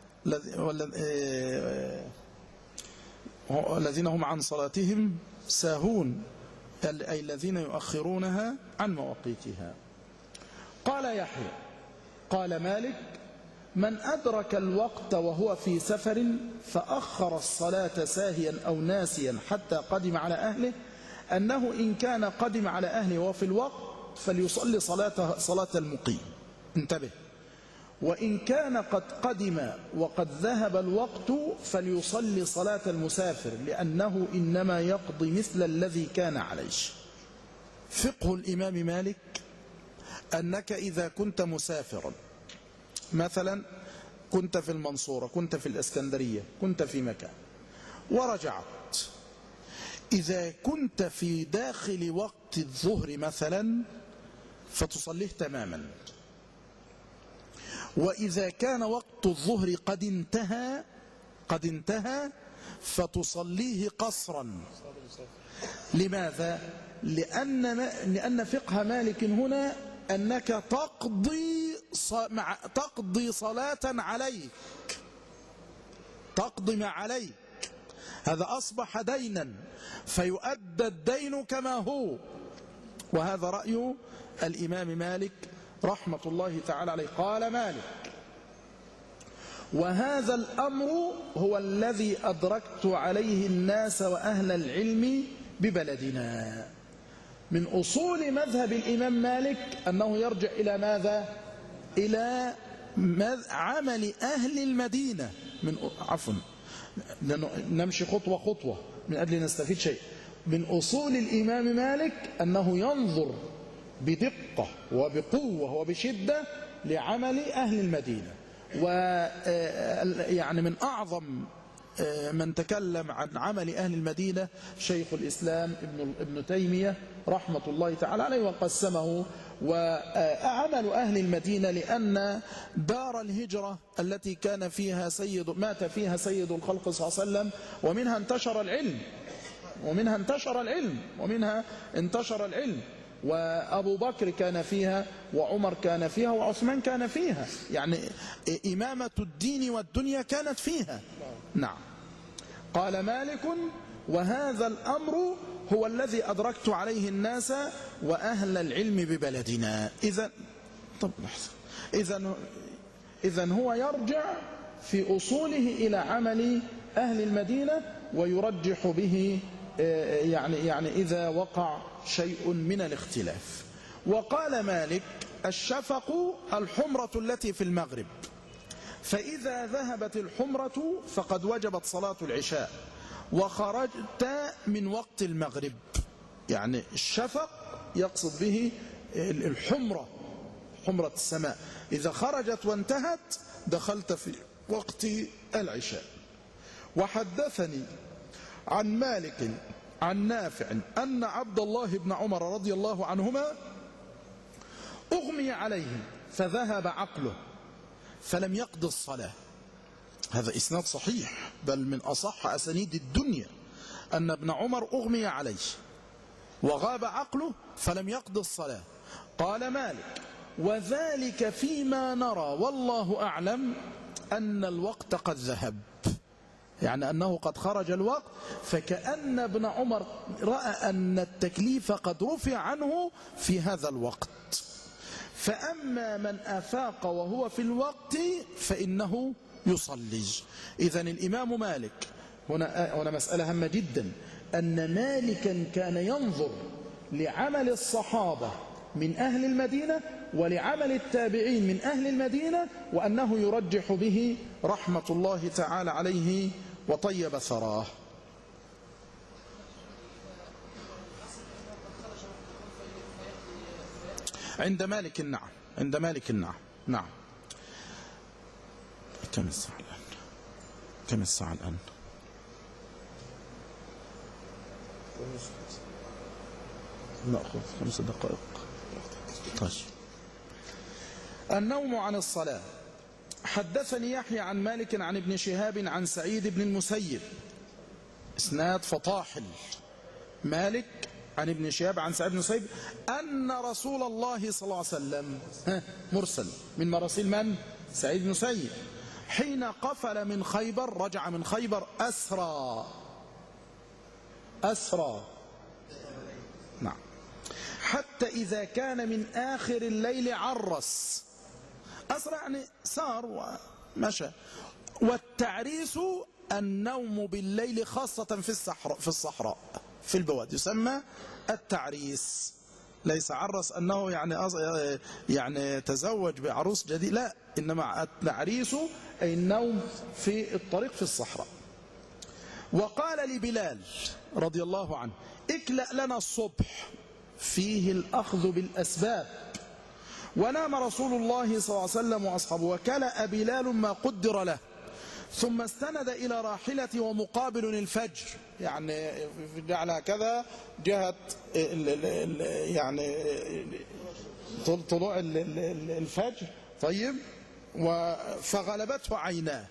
الذين هم عن صلاتهم ساهون، أي الذين يؤخرونها عن مواقيتها. قال يحيى قال مالك من أدرك الوقت وهو في سفر فأخر الصلاة ساهيا أو ناسيا حتى قدم على أهله، أنه إن كان قدم على أهله وفي الوقت فليصلي صلاة, صلاة المقيم. انتبه. وإن كان قد قدم وقد ذهب الوقت فليصلي صلاة المسافر لأنه إنما يقضي مثل الذي كان عليه. فقه الإمام مالك أنك إذا كنت مسافرا، مثلا كنت في المنصورة، كنت في الإسكندرية، كنت في مكان ورجعت، إذا كنت في داخل وقت الظهر مثلا فتصليه تماما، وإذا كان وقت الظهر قد انتهى قد انتهى فتصليه قصرا. لماذا؟ لأن لأن فقه مالك هنا أنك تقضي مع تقضي صلاة عليك، تقضي ما عليك، هذا أصبح دينا فيؤدى الدين كما هو. وهذا رأي الإمام مالك رحمة الله تعالى عليه. قال مالك: وهذا الأمر هو الذي أدركت عليه الناس وأهل العلم ببلدنا. من أصول مذهب الإمام مالك أنه يرجع إلى ماذا؟ إلى عمل أهل المدينة. من عفوا نمشي خطوة خطوة من أجل نستفيد شيء. من أصول الإمام مالك أنه ينظر بدقة وبقوة وبشدة لعمل أهل المدينة. ويعني من أعظم من تكلم عن عمل أهل المدينة شيخ الإسلام ابن ابن تيمية رحمة الله تعالى عليه، وقسمه. وعمل أهل المدينة لأن دار الهجرة التي كان فيها سيد مات فيها سيد الخلق صلى الله عليه وسلم، ومنها انتشر العلم ومنها انتشر العلم ومنها انتشر العلم وأبو بكر كان فيها، وعمر كان فيها، وعثمان كان فيها، يعني إمامة الدين والدنيا كانت فيها. نعم. قال مالك: وهذا الأمر هو الذي أدركت عليه الناس وأهل العلم ببلدنا. إذن طب لحظة إذن إذن هو يرجع في أصوله إلى عمل أهل المدينة ويرجح به يعني يعني إذا وقع شيء من الاختلاف. وقال مالك: الشفق الحمرة التي في المغرب، فإذا ذهبت الحمرة فقد وجبت صلاة العشاء وخرجت من وقت المغرب. يعني الشفق يقصد به الحمرة، حمرة السماء، إذا خرجت وانتهت دخلت في وقت العشاء. وحدثني عن مالك عن نافع أن عبد الله بن عمر رضي الله عنهما أغمي عليه فذهب عقله فلم يقض الصلاة. هذا إسناد صحيح، بل من أصح أسانيد الدنيا، أن ابن عمر أغمي عليه وغاب عقله فلم يقض الصلاة. قال مالك: وذلك فيما نرى والله أعلم أن الوقت قد ذهب، يعني أنه قد خرج الوقت، فكأن ابن عمر رأى أن التكليف قد رفع عنه في هذا الوقت. فأما من أفاق وهو في الوقت فإنه يصلي. إذن الإمام مالك هنا, هنا مسألة هامة جدا، أن مالكا كان ينظر لعمل الصحابة من أهل المدينة ولعمل التابعين من أهل المدينة، وأنه يرجح به رحمة الله تعالى عليه وطيب ثراه. عند مالك النعم، عند مالك النعم. نعم. كم الساعة الآن؟ كم الساعة الآن؟ نأخذ خمس دقائق. طيب. النوم عن الصلاة. حدثني يحيى عن مالك عن ابن شهاب عن سعيد بن المسيب، اسناد فطاحل. مالك عن ابن شهاب عن سعيد بن المسيب أن رسول الله صلى الله عليه وسلم، مرسل من مراسيل من؟ سعيد بن المسيب، حين قفل من خيبر، رجع من خيبر أسرى أسرى نعم، حتى إذا كان من آخر الليل عرس. أسرى يعني سار ومشى. والتعريس النوم بالليل خاصة في الصحراء، في الصحراء في البواد يسمى التعريس. ليس عرس أنه يعني يعني تزوج بعروس جديد، لا، إنما التعريس أي النوم في الطريق في الصحراء. وقال لبلال رضي الله عنه: اكلأ لنا الصبح، فيه الأخذ بالأسباب. ونام رسول الله صلى الله عليه وسلم وأصحابه، وكلأ بلال ما قدر له، ثم استند إلى راحلته ومقابل الفجر، يعني جعل كذا جهة يعني طلوع الفجر. طيب، فغلبته عيناه.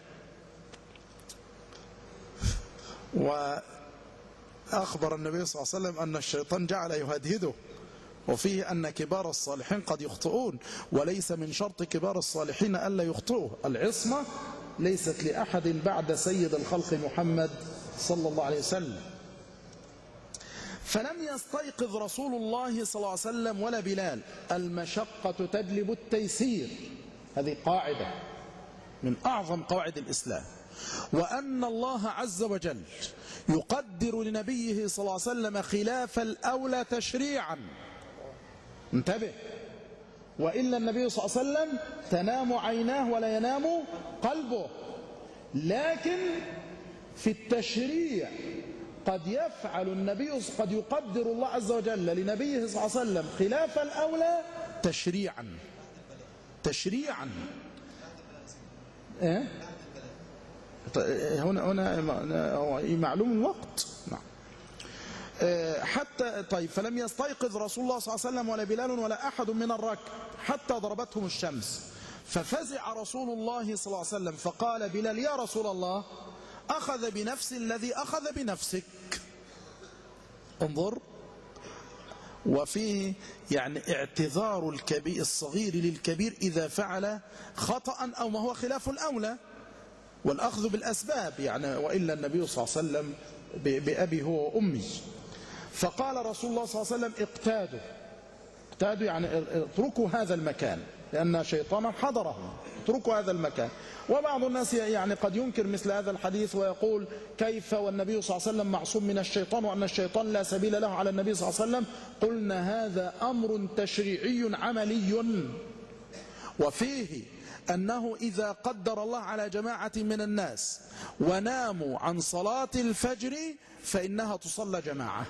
وأخبر النبي صلى الله عليه وسلم أن الشيطان جعل يهدهده، وفيه أن كبار الصالحين قد يخطئون، وليس من شرط كبار الصالحين ألا يخطئوا. العصمة ليست لأحد بعد سيد الخلق محمد صلى الله عليه وسلم. فلم يستيقظ رسول الله صلى الله عليه وسلم ولا بلال. المشقة تجلب التيسير، هذه قاعدة من أعظم قواعد الإسلام. وأن الله عز وجل يقدر لنبيه صلى الله عليه وسلم خلاف الأولى تشريعا. انتبه، وإلا النبي صلى الله عليه وسلم تنام عيناه ولا ينام قلبه، لكن في التشريع قد يفعل النبي، قد يقدر الله عز وجل لنبيه صلى الله عليه وسلم خلاف الأولى تشريعا. تشريعا إيه؟ هنا هنا معلوم الوقت. نعم. حتى طيب فلم يستيقظ رسول الله صلى الله عليه وسلم ولا بلال ولا أحد من الركب حتى ضربتهم الشمس، ففزع رسول الله صلى الله عليه وسلم فقال بلال: يا رسول الله، أخذ بنفس الذي أخذ بنفسك. انظر، وفيه يعني اعتذار الكبير الصغير للكبير إذا فعل خطأ أو ما هو خلاف الأولى، والأخذ بالأسباب، يعني وإلا النبي صلى الله عليه وسلم بأبي هو وأمي. فقال رسول الله صلى الله عليه وسلم: اقتادوا. اقتادوا يعني اتركوا هذا المكان، لأن شيطانا حضره، اتركوا هذا المكان. وبعض الناس يعني قد ينكر مثل هذا الحديث ويقول: كيف والنبي صلى الله عليه وسلم معصوم من الشيطان، وأن الشيطان لا سبيل له على النبي صلى الله عليه وسلم. قلنا هذا أمر تشريعي عملي، وفيه أنه إذا قدر الله على جماعة من الناس وناموا عن صلاة الفجر فإنها تصلى جماعة،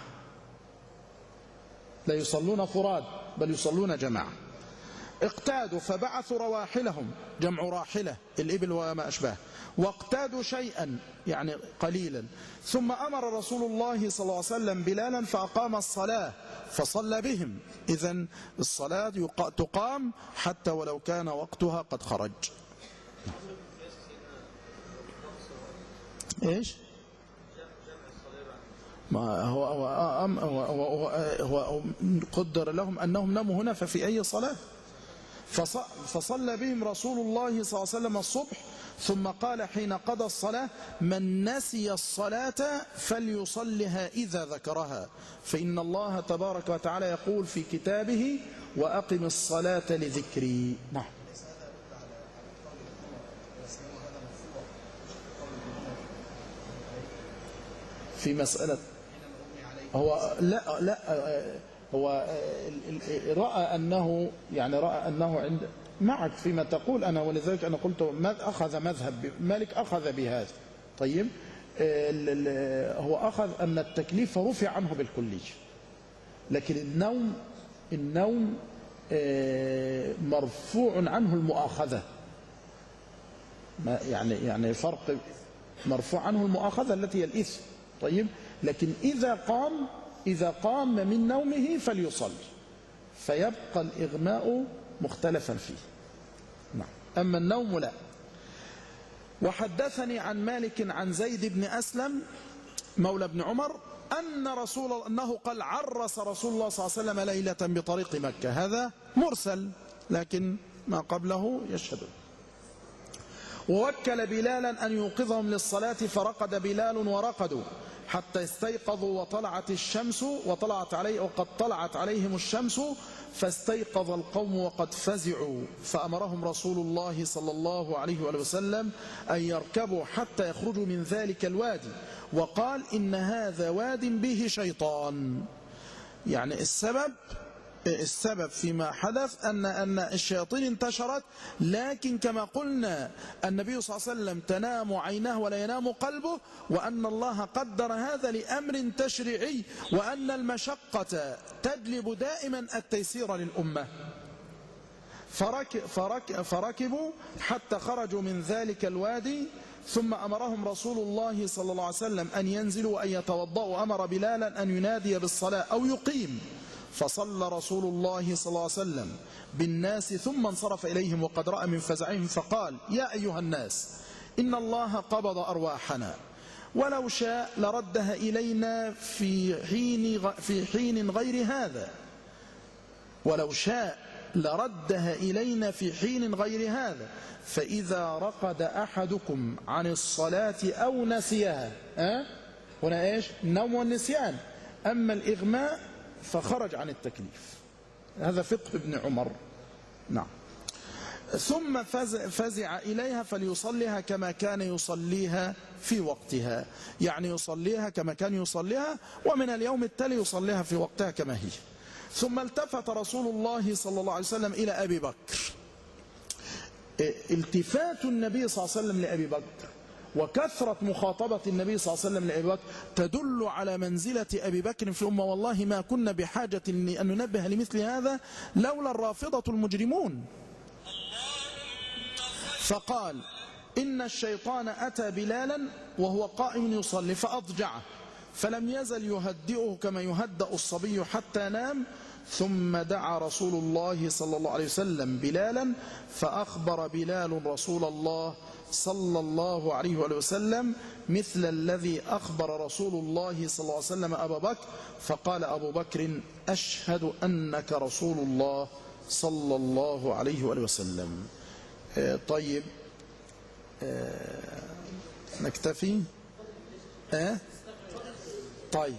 لا يصلون فراد بل يصلون جماعة. اقتادوا فبعثوا رواحلهم، جمع راحلة الإبل وما أشباه، واقتادوا شيئا يعني قليلا، ثم أمر رسول الله صلى الله عليه وسلم بلالا فأقام الصلاة فصلى بهم. إذن الصلاة تقام حتى ولو كان وقتها قد خرج. إيش؟ ما هو هو, هو, هو, هو, هو قدر لهم أنهم ناموا هنا، ففي أي صلاة؟ فصلى بهم رسول الله صلى الله عليه وسلم الصبح، ثم قال حين قضى الصلاة: من نسي الصلاة فليصلها إذا ذكرها، فإن الله تبارك وتعالى يقول في كتابه: وأقم الصلاة لذكري. نعم. في مسألة هو لا لا هو رأى أنه يعني رأى أنه عند معك فيما تقول أنا، ولذلك أنا قلت أخذ مذهب مالك أخذ بهذا. طيب، هو أخذ أن التكليف رفع عنه بالكلية، لكن النوم النوم مرفوع عنه المؤاخذة، يعني يعني فرق، مرفوع عنه المؤاخذة التي هي الإثم. طيب، لكن إذا قام إذا قام من نومه فليصلي، فيبقى الإغماء مختلفا فيه. نعم. أما النوم لا. وحدثني عن مالك عن زيد بن أسلم مولى ابن عمر أن رسول أنه قال: عرس رسول الله صلى الله عليه وسلم ليلة بطريق مكة. هذا مرسل، لكن ما قبله يشهد. ووكل بلالا أن يوقظهم للصلاة، فرقد بلال ورقدوا حتى استيقظوا وطلعت الشمس وطلعت عليه وقد طلعت عليهم الشمس، فاستيقظ القوم وقد فزعوا، فأمرهم رسول الله صلى الله عليه وآله وسلم أن يركبوا حتى يخرجوا من ذلك الوادي، وقال: إن هذا واد به شيطان. يعني السبب السبب فيما حدث أن أن الشياطين انتشرت، لكن كما قلنا النبي صلى الله عليه وسلم تنام عيناه ولا ينام قلبه، وأن الله قدر هذا لأمر تشريعي، وأن المشقة تجلب دائما التيسير للأمة. فرك فرك فركبوا حتى خرجوا من ذلك الوادي، ثم أمرهم رسول الله صلى الله عليه وسلم أن ينزلوا وأن يتوضأوا، وأمر بلالا أن ينادي بالصلاة أو يقيم، فصلى رسول الله صلى الله عليه وسلم بالناس ثم انصرف إليهم وقد رأى من فزعهم فقال: يا أيها الناس، إن الله قبض أرواحنا، ولو شاء لردها إلينا في حين في حين غير هذا، ولو شاء لردها إلينا في حين غير هذا، فإذا رقد أحدكم عن الصلاة أو نسيها، أه؟ هنا إيش؟ النوم والنسيان، أما الإغماء فخرج عن التكليف. هذا فقه ابن عمر. نعم. ثم فزع إليها فليصليها كما كان يصليها في وقتها، يعني يصليها كما كان يصليها، ومن اليوم التالي يصليها في وقتها كما هي. ثم التفت رسول الله صلى الله عليه وسلم إلى أبي بكر. التفات النبي صلى الله عليه وسلم لأبي بكر وكثرة مخاطبة النبي صلى الله عليه وسلم لأبي بكر تدل على منزلة أبي بكر في الأمة. والله ما كنا بحاجة أن ننبه لمثل هذا لولا الرافضة المجرمون. فقال: إن الشيطان أتى بلالا وهو قائم يصلي فأضجعه، فلم يزل يهدئه كما يهدأ الصبي حتى نام، ثم دعا رسول الله صلى الله عليه وسلم بلالا، فأخبر بلال رسول الله صلى الله عليه وسلم مثل الذي أخبر رسول الله صلى الله عليه وسلم أبا بكر، فقال أبو بكر: أشهد أنك رسول الله صلى الله عليه وسلم. طيب نكتفي. أه؟ طيب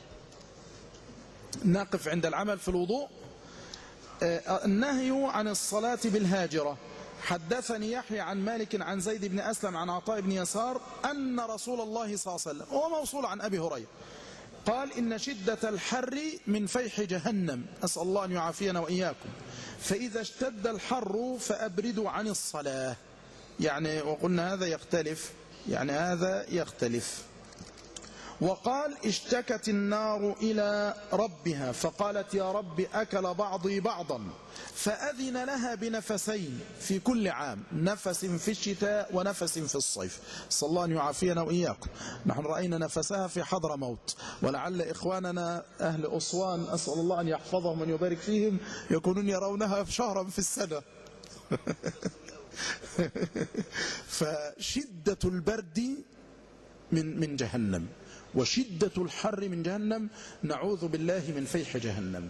نقف عند العمل في الوضوء. النهي عن الصلاة بالهاجرة. حدثني يحيى عن مالك عن زيد بن أسلم عن عطاء بن يسار أن رسول الله صلى الله عليه وسلم، وهو موصول عن أبي هريرة، قال: إن شدة الحر من فيح جهنم، أسأل الله أن يعافينا وإياكم، فإذا اشتد الحر فأبردوا عن الصلاة. يعني وقلنا هذا يختلف، يعني هذا يختلف. وقال: اشتكت النار إلى ربها فقالت: يا رب أكل بعضي بعضا، فأذن لها بنفسين في كل عام، نفس في الشتاء ونفس في الصيف. صلى الله أن يعافينا وإياكم. نحن رأينا نفسها في حضرموت، ولعل إخواننا أهل أسوان أسأل الله أن يحفظهم وأن يبارك فيهم يكونون يرونها شهرا في السنة. فشدة البرد من من جهنم، وشدة الحر من جهنم، نعوذ بالله من فيح جهنم.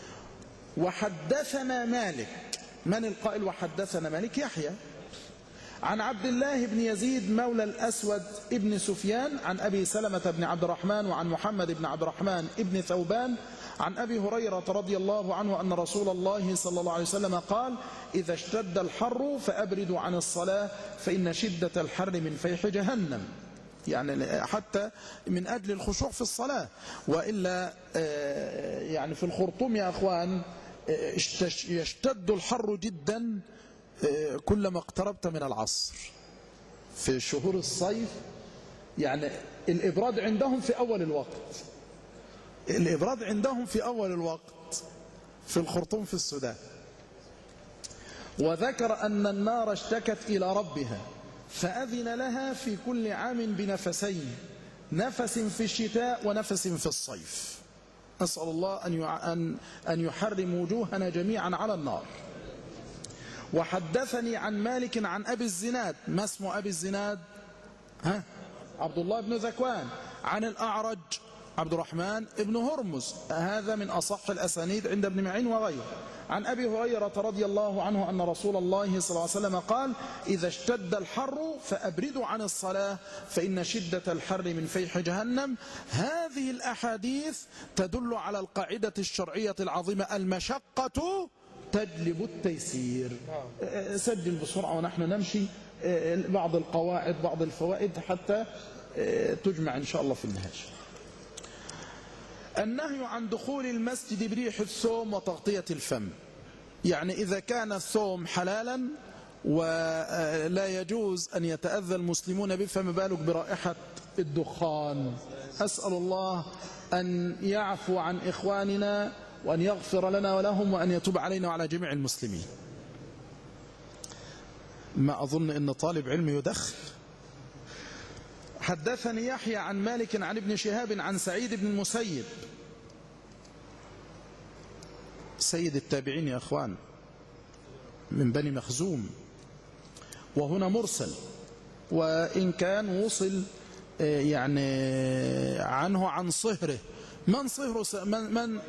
وحدثنا مالك، من القائل وحدثنا مالك؟ يحيى، عن عبد الله بن يزيد مولى الأسود ابن سفيان عن أبي سلمة بن عبد الرحمن وعن محمد بن عبد الرحمن ابن ثوبان عن أبي هريرة رضي الله عنه أن رسول الله صلى الله عليه وسلم قال: إذا اشتد الحر فأبردوا عن الصلاة فإن شدة الحر من فيح جهنم، يعني حتى من أجل الخشوع في الصلاة. وإلا يعني في الخرطوم يا أخوان يشتد الحر جدا كلما اقتربت من العصر. في شهور الصيف يعني الإبراد عندهم في أول الوقت، الإبراد عندهم في أول الوقت في الخرطوم في السودان. وذكر أن النار اشتكت إلى ربها فأذن لها في كل عام بنفسين، نفس في الشتاء ونفس في الصيف. أسأل الله أن أن يحرم وجوهنا جميعا على النار. وحدثني عن مالك عن أبي الزناد، ما اسم أبي الزناد؟ ها؟ عبد الله بن ذكوان. عن الأعرج عبد الرحمن بن هرمز، هذا من أصح الأسانيد عند ابن معين وغيره. عن أبي هريرة رضي الله عنه أن رسول الله صلى الله عليه وسلم قال: إذا اشتد الحر فأبردوا عن الصلاة فإن شدة الحر من فيح جهنم. هذه الأحاديث تدل على القاعدة الشرعية العظيمة: المشقة تجلب التيسير. سجل بسرعة ونحن نمشي بعض القواعد بعض الفوائد حتى تجمع إن شاء الله في النهاية. النهي عن دخول المسجد بريح الثوم وتغطية الفم. يعني إذا كان الثوم حلالا ولا يجوز أن يتأذى المسلمون به، فما بالك برائحة الدخان. أسأل الله أن يعفو عن إخواننا وأن يغفر لنا ولهم وأن يتوب علينا وعلى جميع المسلمين. ما أظن أن طالب علم يدخل. حدثني يحيى عن مالك عن ابن شهاب عن سعيد بن المسيب، سيد التابعين يا أخوان، من بني مخزوم، وهنا مرسل، وإن كان وصل يعني عنه عن صهره. من صهره؟ من, من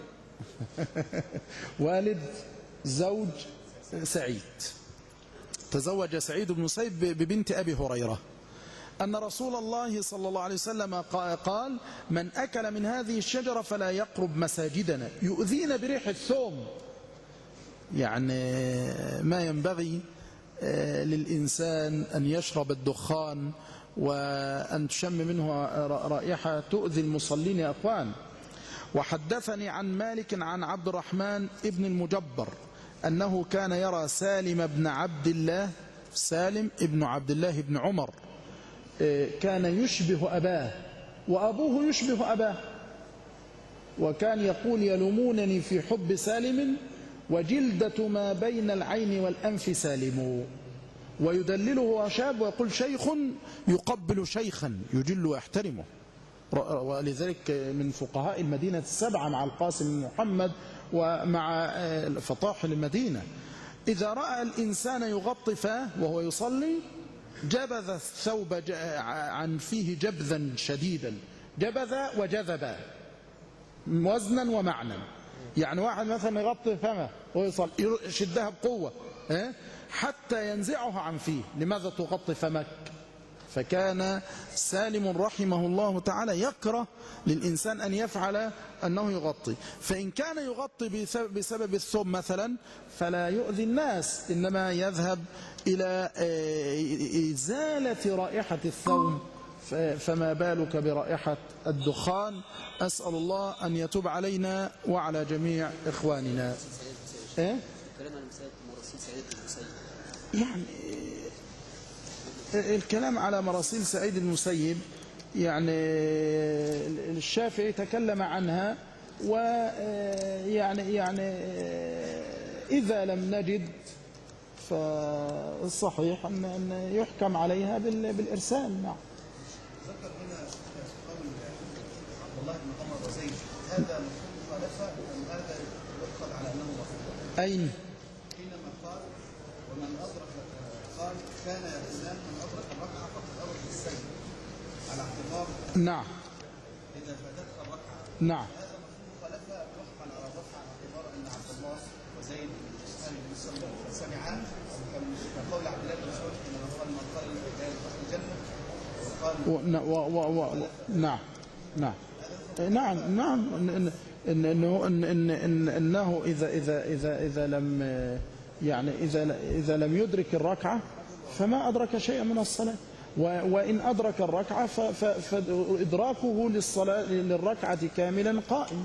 والد زوج سعيد. تزوج سعيد بن المسيب ببنت أبي هريرة أن رسول الله صلى الله عليه وسلم قال: من أكل من هذه الشجرة فلا يقرب مساجدنا يؤذينا بريح الثوم. يعني ما ينبغي للإنسان أن يشرب الدخان وأن تشم منه رائحة تؤذي المصلين يا أخوان. وحدثني عن مالك عن عبد الرحمن ابن المجبر أنه كان يرى سالم بن عبد الله، سالم ابن عبد الله بن عمر، كان يشبه أباه وأبوه يشبه أباه، وكان يقول: يلومونني في حب سالم وجلدة ما بين العين والأنف سالم. ويدلله وهو شاب ويقول: شيخ يقبل شيخا يجل ويحترمه. ولذلك من فقهاء المدينة السبعة مع القاسم بن محمد ومع فطاحل المدينة، إذا رأى الإنسان يغطي فاه وهو يصلي جبذ الثوب عن فيه جبذا شديدا، جبذ وجذب وزنا ومعنى. يعني واحد مثلا يغطي فمه ويصلي يشدها بقوة حتى ينزعها عن فيه. لماذا تغطي فمك؟ فكان سالم رحمه الله تعالى يكره للإنسان أن يفعل أنه يغطي. فإن كان يغطي بسبب الثوم مثلا فلا يؤذي الناس، إنما يذهب إلى إزالة رائحة الثوم، فما بالك برائحة الدخان. أسأل الله أن يتوب علينا وعلى جميع إخواننا. إيه؟ يعني الكلام على مراسيل سعيد المسيب، يعني الشافعي تكلم عنها، ويعني يعني إذا لم نجد فالصحيح أن يحكم عليها بالإرسال. نعم. ذكر هنا قول عبد الله بن عمر وزيد، هذا مخالفة أم هذا يدخل على أنه مخالفة؟ أين؟ حينما قال: ومن أدرك، قال: كان الإسلام من أدرك الركعة فقد أدرك السجد، على اعتبار نعم إذا فاتتها الركعة. نعم. هذا مخالفة يحمل على الركعة على اعتبار أن عبد الله وزيد سمعان، كقول عبد الله بن مسعود حينما قال: من قال لا يدخل الجنة، وقال و و و نعم نعم نعم نعم انه انه انه اذا اذا اذا اذا لم يعني اذا اذا لم يدرك الركعه فما ادرك شيئا من الصلاه، وان ادرك الركعه فادراكه للصلاه للركعه كاملا قائم.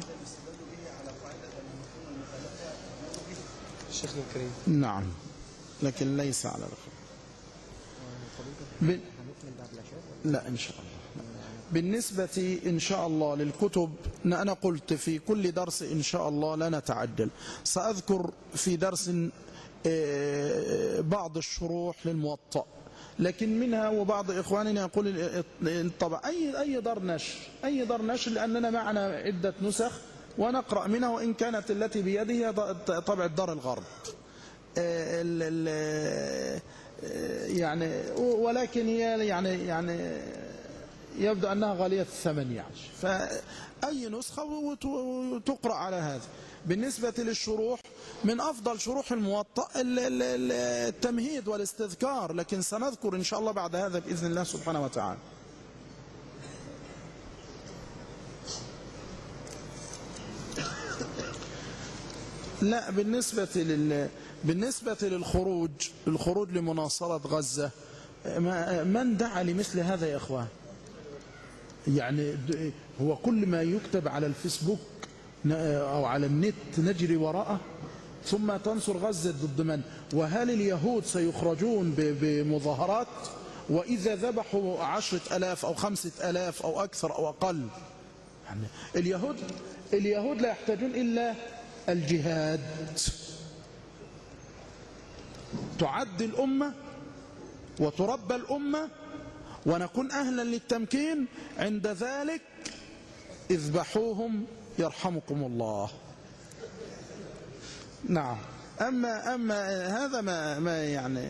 الشيخ الكريم. نعم، لكن ليس على الخير. ب... لا إن شاء الله. بالنسبة إن شاء الله للكتب، أنا قلت في كل درس إن شاء الله لا نتعجل، سأذكر في درس بعض الشروح للموطأ، لكن منها وبعض إخواننا يقول طبعا أي أي دار نشر أي دار نشر لأننا معنا عدة نسخ ونقرأ منها، وإن كانت التي بيده طبع الدار الغرب يعني، ولكن هي يعني يعني يبدو أنها غالية الثمن يعني، فأي نسخة وتقرأ على هذا. بالنسبة للشروح، من أفضل شروح الموطأ التمهيد والاستذكار، لكن سنذكر إن شاء الله بعد هذا بإذن الله سبحانه وتعالى. لا، بالنسبة لل بالنسبة للخروج الخروج لمناصرة غزة، من دعا لمثل هذا يا إخوان؟ يعني هو كل ما يكتب على الفيسبوك أو على النت نجري وراءه؟ ثم تنصر غزة ضد من؟ وهل اليهود سيخرجون بمظاهرات وإذا ذبحوا عشرة ألاف أو خمسة ألاف أو أكثر أو أقل؟ يعني اليهود اليهود لا يحتاجون إلا الجهاد. تعد الأمة وتربى الأمة ونكون أهلا للتمكين، عند ذلك اذبحوهم يرحمكم الله. نعم. أما أما هذا ما ما يعني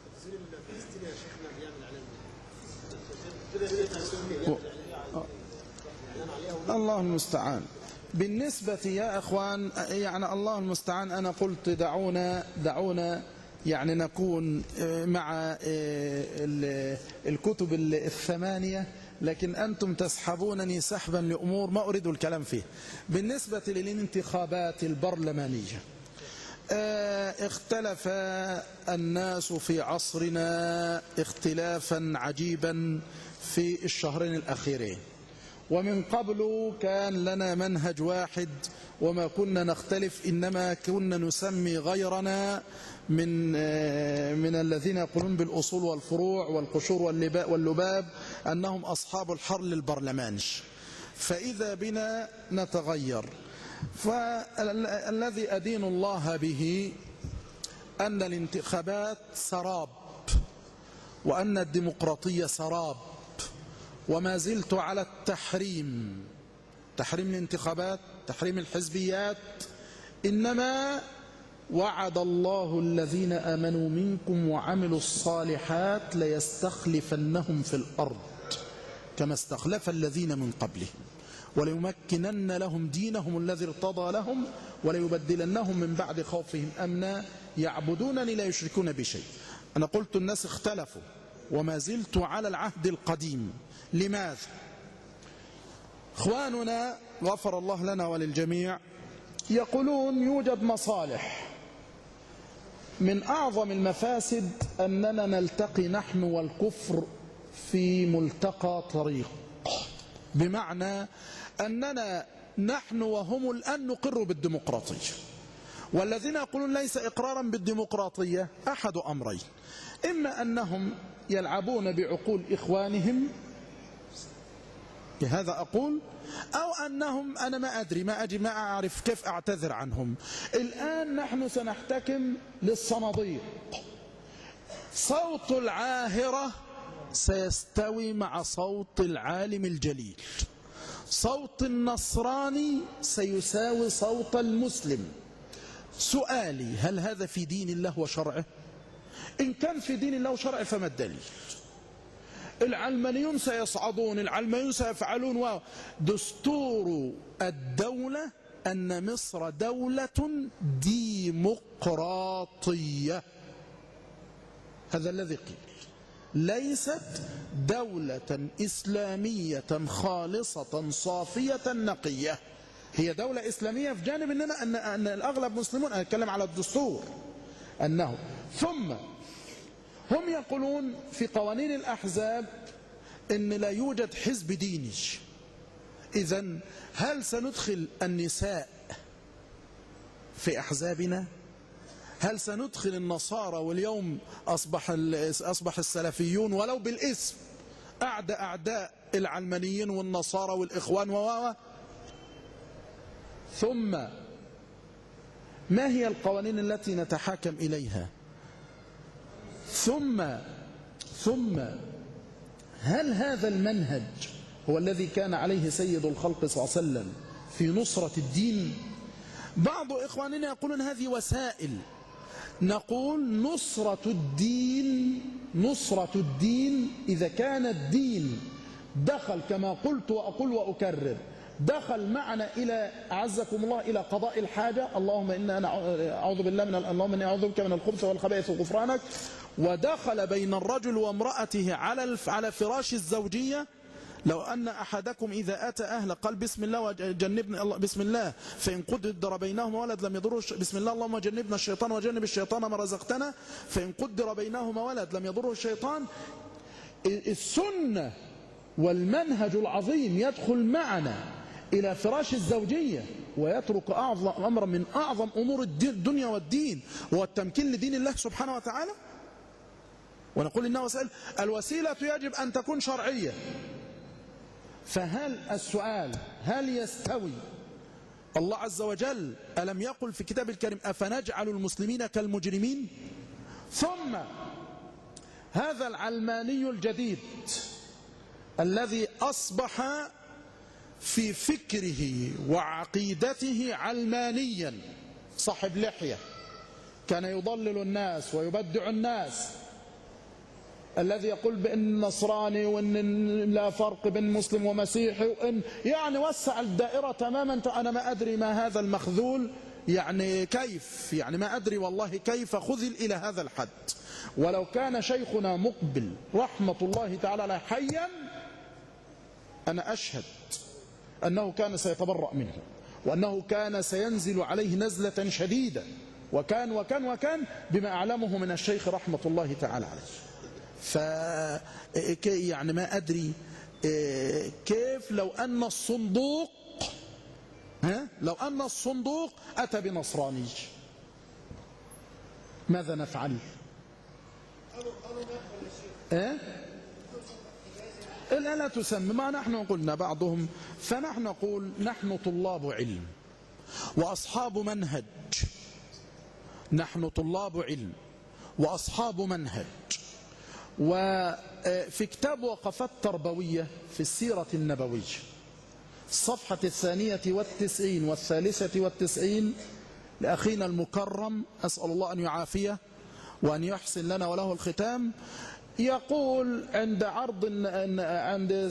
الله المستعان. بالنسبة يا أخوان يعني الله المستعان، أنا قلت دعونا دعونا يعني نكون مع الكتب الثمانية، لكن أنتم تسحبونني سحبا لأمور ما أريد الكلام فيه. بالنسبة للانتخابات البرلمانية، اختلف الناس في عصرنا اختلافا عجيبا في الشهرين الأخيرين، ومن قبل كان لنا منهج واحد وما كنا نختلف، إنما كنا نسمي غيرنا من من الذين يقولون بالأصول والفروع والقشور واللباب أنهم أصحاب الحرل البرلماني. فإذا بنا نتغير، فالذي أدين الله به أن الانتخابات سراب وأن الديمقراطية سراب، وما زلت على التحريم، تحريم الانتخابات، تحريم الحزبيات. إنما وعد الله الذين آمنوا منكم وعملوا الصالحات ليستخلفنهم في الأرض كما استخلف الذين من قبلهم وليمكنن لهم دينهم الذي ارتضى لهم وليبدلنهم من بعد خوفهم أمنا يعبدونني لا يشركون بشيء. أنا قلت الناس اختلفوا وما زلت على العهد القديم. لماذا؟ إخواننا غفر الله لنا وللجميع يقولون يوجد مصالح. من أعظم المفاسد أننا نلتقي نحن والكفر في ملتقى طريق، بمعنى أننا نحن وهم الآن نقر بالديمقراطية، والذين يقولون ليس إقرارا بالديمقراطية أحد أمرين: إما أنهم يلعبون بعقول إخوانهم، هذا أقول، أو أنهم أنا ما أدري ما أجي ما أعرف كيف أعتذر عنهم. الآن نحن سنحتكم للصناديق، صوت العاهرة سيستوي مع صوت العالم الجليل، صوت النصراني سيساوي صوت المسلم. سؤالي: هل هذا في دين الله وشرعه؟ إن كان في دين الله وشرعه فما الدليل؟ العلمانيون سيصعدون، العلمانيون سيفعلون. دستور الدولة أن مصر دولة ديمقراطية، هذا الذي قيل، ليست دولة إسلامية خالصة صافية نقية. هي دولة إسلامية في جانب أننا أن, أن الأغلب مسلمون. أنا أتكلم على الدستور أنه. ثم هم يقولون في قوانين الأحزاب أن لا يوجد حزب ديني. إذن هل سندخل النساء في أحزابنا؟ هل سندخل النصارى؟ واليوم أصبح أصبح السلفيون ولو بالاسم أعداء أعداء العلمانيين والنصارى والإخوان و ثم ما هي القوانين التي نتحاكم إليها؟ ثم ثم هل هذا المنهج هو الذي كان عليه سيد الخلق صلى الله عليه وسلم في نصرة الدين؟ بعض إخواننا يقولون هذه وسائل. نقول نصرة الدين، نصرة الدين إذا كان الدين دخل كما قلت وأقول وأكرر، دخل معنا إلى أعزكم الله إلى قضاء الحاجة، اللهم إنا أعوذ بالله من اللهم إني أعوذ بك من الخبث والخبائث وغفرانك، ودخل بين الرجل وامرأته على على فراش الزوجية. لو أن أحدكم إذا أتى أهله قال بسم الله وجنبنا الله بسم الله فإن قدر بينهما ولد لم يضره بسم الله اللهم جنبنا الشيطان وجنب الشيطان ما رزقتنا فإن قدر بينهما ولد لم يضره الشيطان. السنة والمنهج العظيم يدخل معنا إلى فراش الزوجية ويترك أعظم أمر من أعظم أمور الدنيا والدين وهو التمكين لدين الله سبحانه وتعالى؟ ونقول إنه وسائل الوسيلة يجب أن تكون شرعية. فهل السؤال هل يستوي الله عز وجل ألم يقل في كتاب الكريم أفنجعل المسلمين كالمجرمين؟ ثم هذا العلماني الجديد الذي أصبح في فكره وعقيدته علمانيا صاحب لحية كان يضلل الناس ويبدع الناس، الذي يقول بأن نصراني وأن لا فرق بين مسلم ومسيحي وأن يعني وسع الدائرة تماما. أنا ما أدري ما هذا المخذول يعني كيف، يعني ما أدري والله كيف خذل إلى هذا الحد. ولو كان شيخنا مقبل رحمة الله تعالى عليه حيا أنا أشهد أنه كان سيتبرأ منه وأنه كان سينزل عليه نزلة شديدة وكان وكان وكان بما أعلمه من الشيخ رحمة الله تعالى عليه. ف يعني ما أدري كيف لو أن الصندوق ها لو أن الصندوق أتى بنصراني ماذا نفعل؟ إيه؟ لا لا تسمى ما نحن قلنا بعضهم، فنحن نقول نحن طلاب علم وأصحاب منهج، نحن طلاب علم وأصحاب منهج. وفي كتاب وقفات تربوية في السيرة النبوية الصفحة الثانية والتسعين والثالثة والتسعين لأخينا المكرم أسأل الله أن يعافيه وأن يحسن لنا وله الختام، يقول عند عرض عند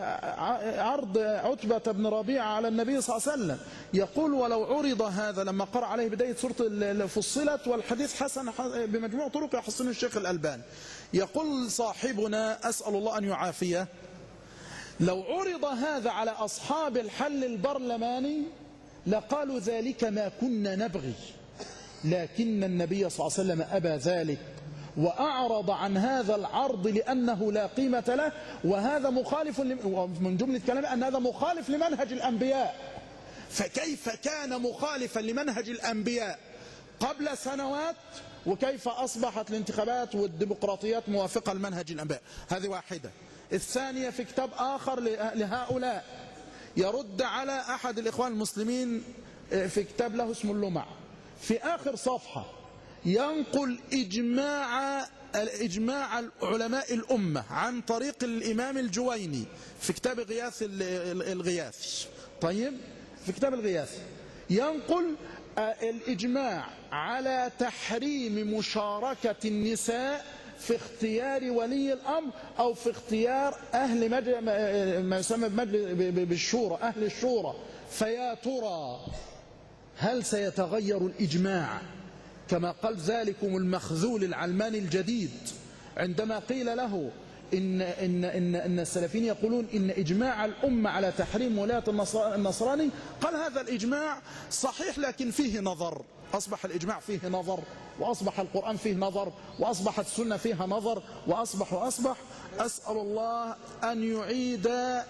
عرض عتبة بن ربيعة على النبي صلى الله عليه وسلم يقول ولو عرض هذا لما قرأ عليه بداية سورة فصلت والحديث حسن بمجموع طرق يحسن الشيخ الألباني، يقول صاحبنا أسأل الله أن يعافيه لو عرض هذا على أصحاب الحل البرلماني لقالوا ذلك ما كنا نبغي، لكن النبي صلى الله عليه وسلم أبى ذلك وأعرض عن هذا العرض لأنه لا قيمة له، وهذا مخالف من جملة كلامه أن هذا مخالف لمنهج الأنبياء. فكيف كان مخالفا لمنهج الأنبياء قبل سنوات وكيف أصبحت الانتخابات والديمقراطيات موافقة لمنهج الأنبياء؟ هذه واحدة. الثانية في كتاب آخر لهؤلاء يرد على أحد الإخوان المسلمين في كتاب له اسمه اللمع، في آخر صفحة ينقل إجماع إجماع علماء الأمة عن طريق الإمام الجويني في كتاب غياث الغياثي. طيب في كتاب الغياثي ينقل الإجماع على تحريم مشاركة النساء في اختيار ولي الأمر أو في اختيار أهل ما يسمى بالشورى، أهل الشورى. فيا ترى هل سيتغير الإجماع كما قال ذلكم المخذول العلماني الجديد عندما قيل له إن, إن, إن, إن السلفيين يقولون إن إجماع الأمة على تحريم ولاية النصراني، قال هذا الإجماع صحيح لكن فيه نظر. أصبح الإجماع فيه نظر وأصبح القرآن فيه نظر وأصبحت السنة فيها نظر وأصبح وأصبح أسأل الله أن يعيد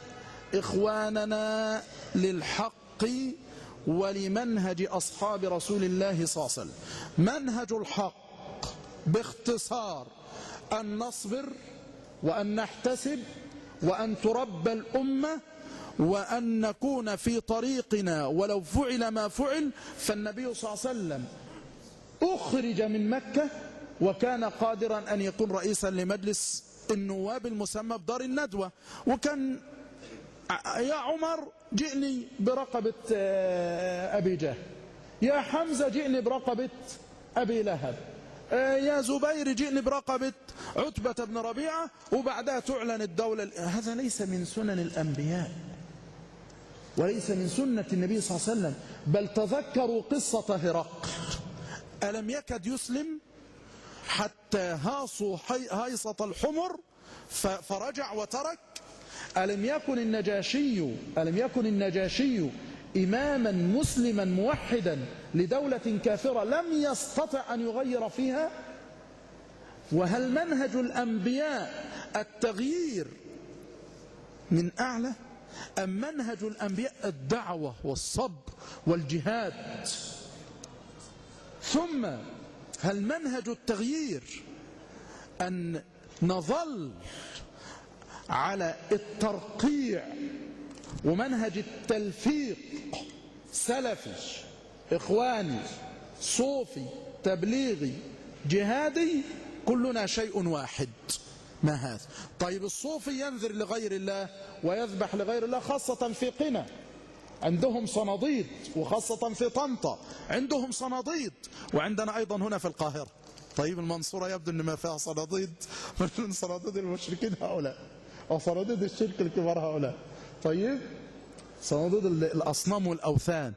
إخواننا للحق ولمنهج أصحاب رسول الله صلى الله عليه وسلم. منهج الحق باختصار أن نصبر وأن نحتسب وأن تربى الأمة وأن نكون في طريقنا ولو فعل ما فعل. فالنبي صلى الله عليه وسلم أخرج من مكة وكان قادرا أن يكون رئيسا لمجلس النواب المسمى بدار الندوة، وكان يا عمر جئني برقبة أبي جهل، يا حمزة جئني برقبة أبي لهب، يا زبير جئني برقبة عتبة بن ربيعة، وبعدها تعلن الدولة. هذا ليس من سنن الأنبياء وليس من سنة النبي صلى الله عليه وسلم. بل تذكروا قصة هرقل، ألم يكد يسلم حتى هاصوا هيصة الحمر فرجع وترك؟ ألم يكن النجاشي ألم يكن النجاشي إماما مسلما موحدا لدولة كافرة لم يستطع أن يغير فيها؟ وهل منهج الأنبياء التغيير من أعلى؟ أم منهج الأنبياء الدعوة والصبر والجهاد؟ ثم هل منهج التغيير أن نظل على الترقيع ومنهج التلفيق سلفي إخواني صوفي تبليغي جهادي كلنا شيء واحد؟ ما هذا؟ طيب الصوفي ينذر لغير الله ويذبح لغير الله، خاصة في قنا عندهم صناديد، وخاصة في طنطا عندهم صناديد، وعندنا أيضا هنا في القاهرة. طيب المنصورة يبدو أن ما فيها صناديد من صناديد المشركين هؤلاء أو صناديد الشرك الكبار هؤلاء. طيب صناديد الأصنام والأوثان.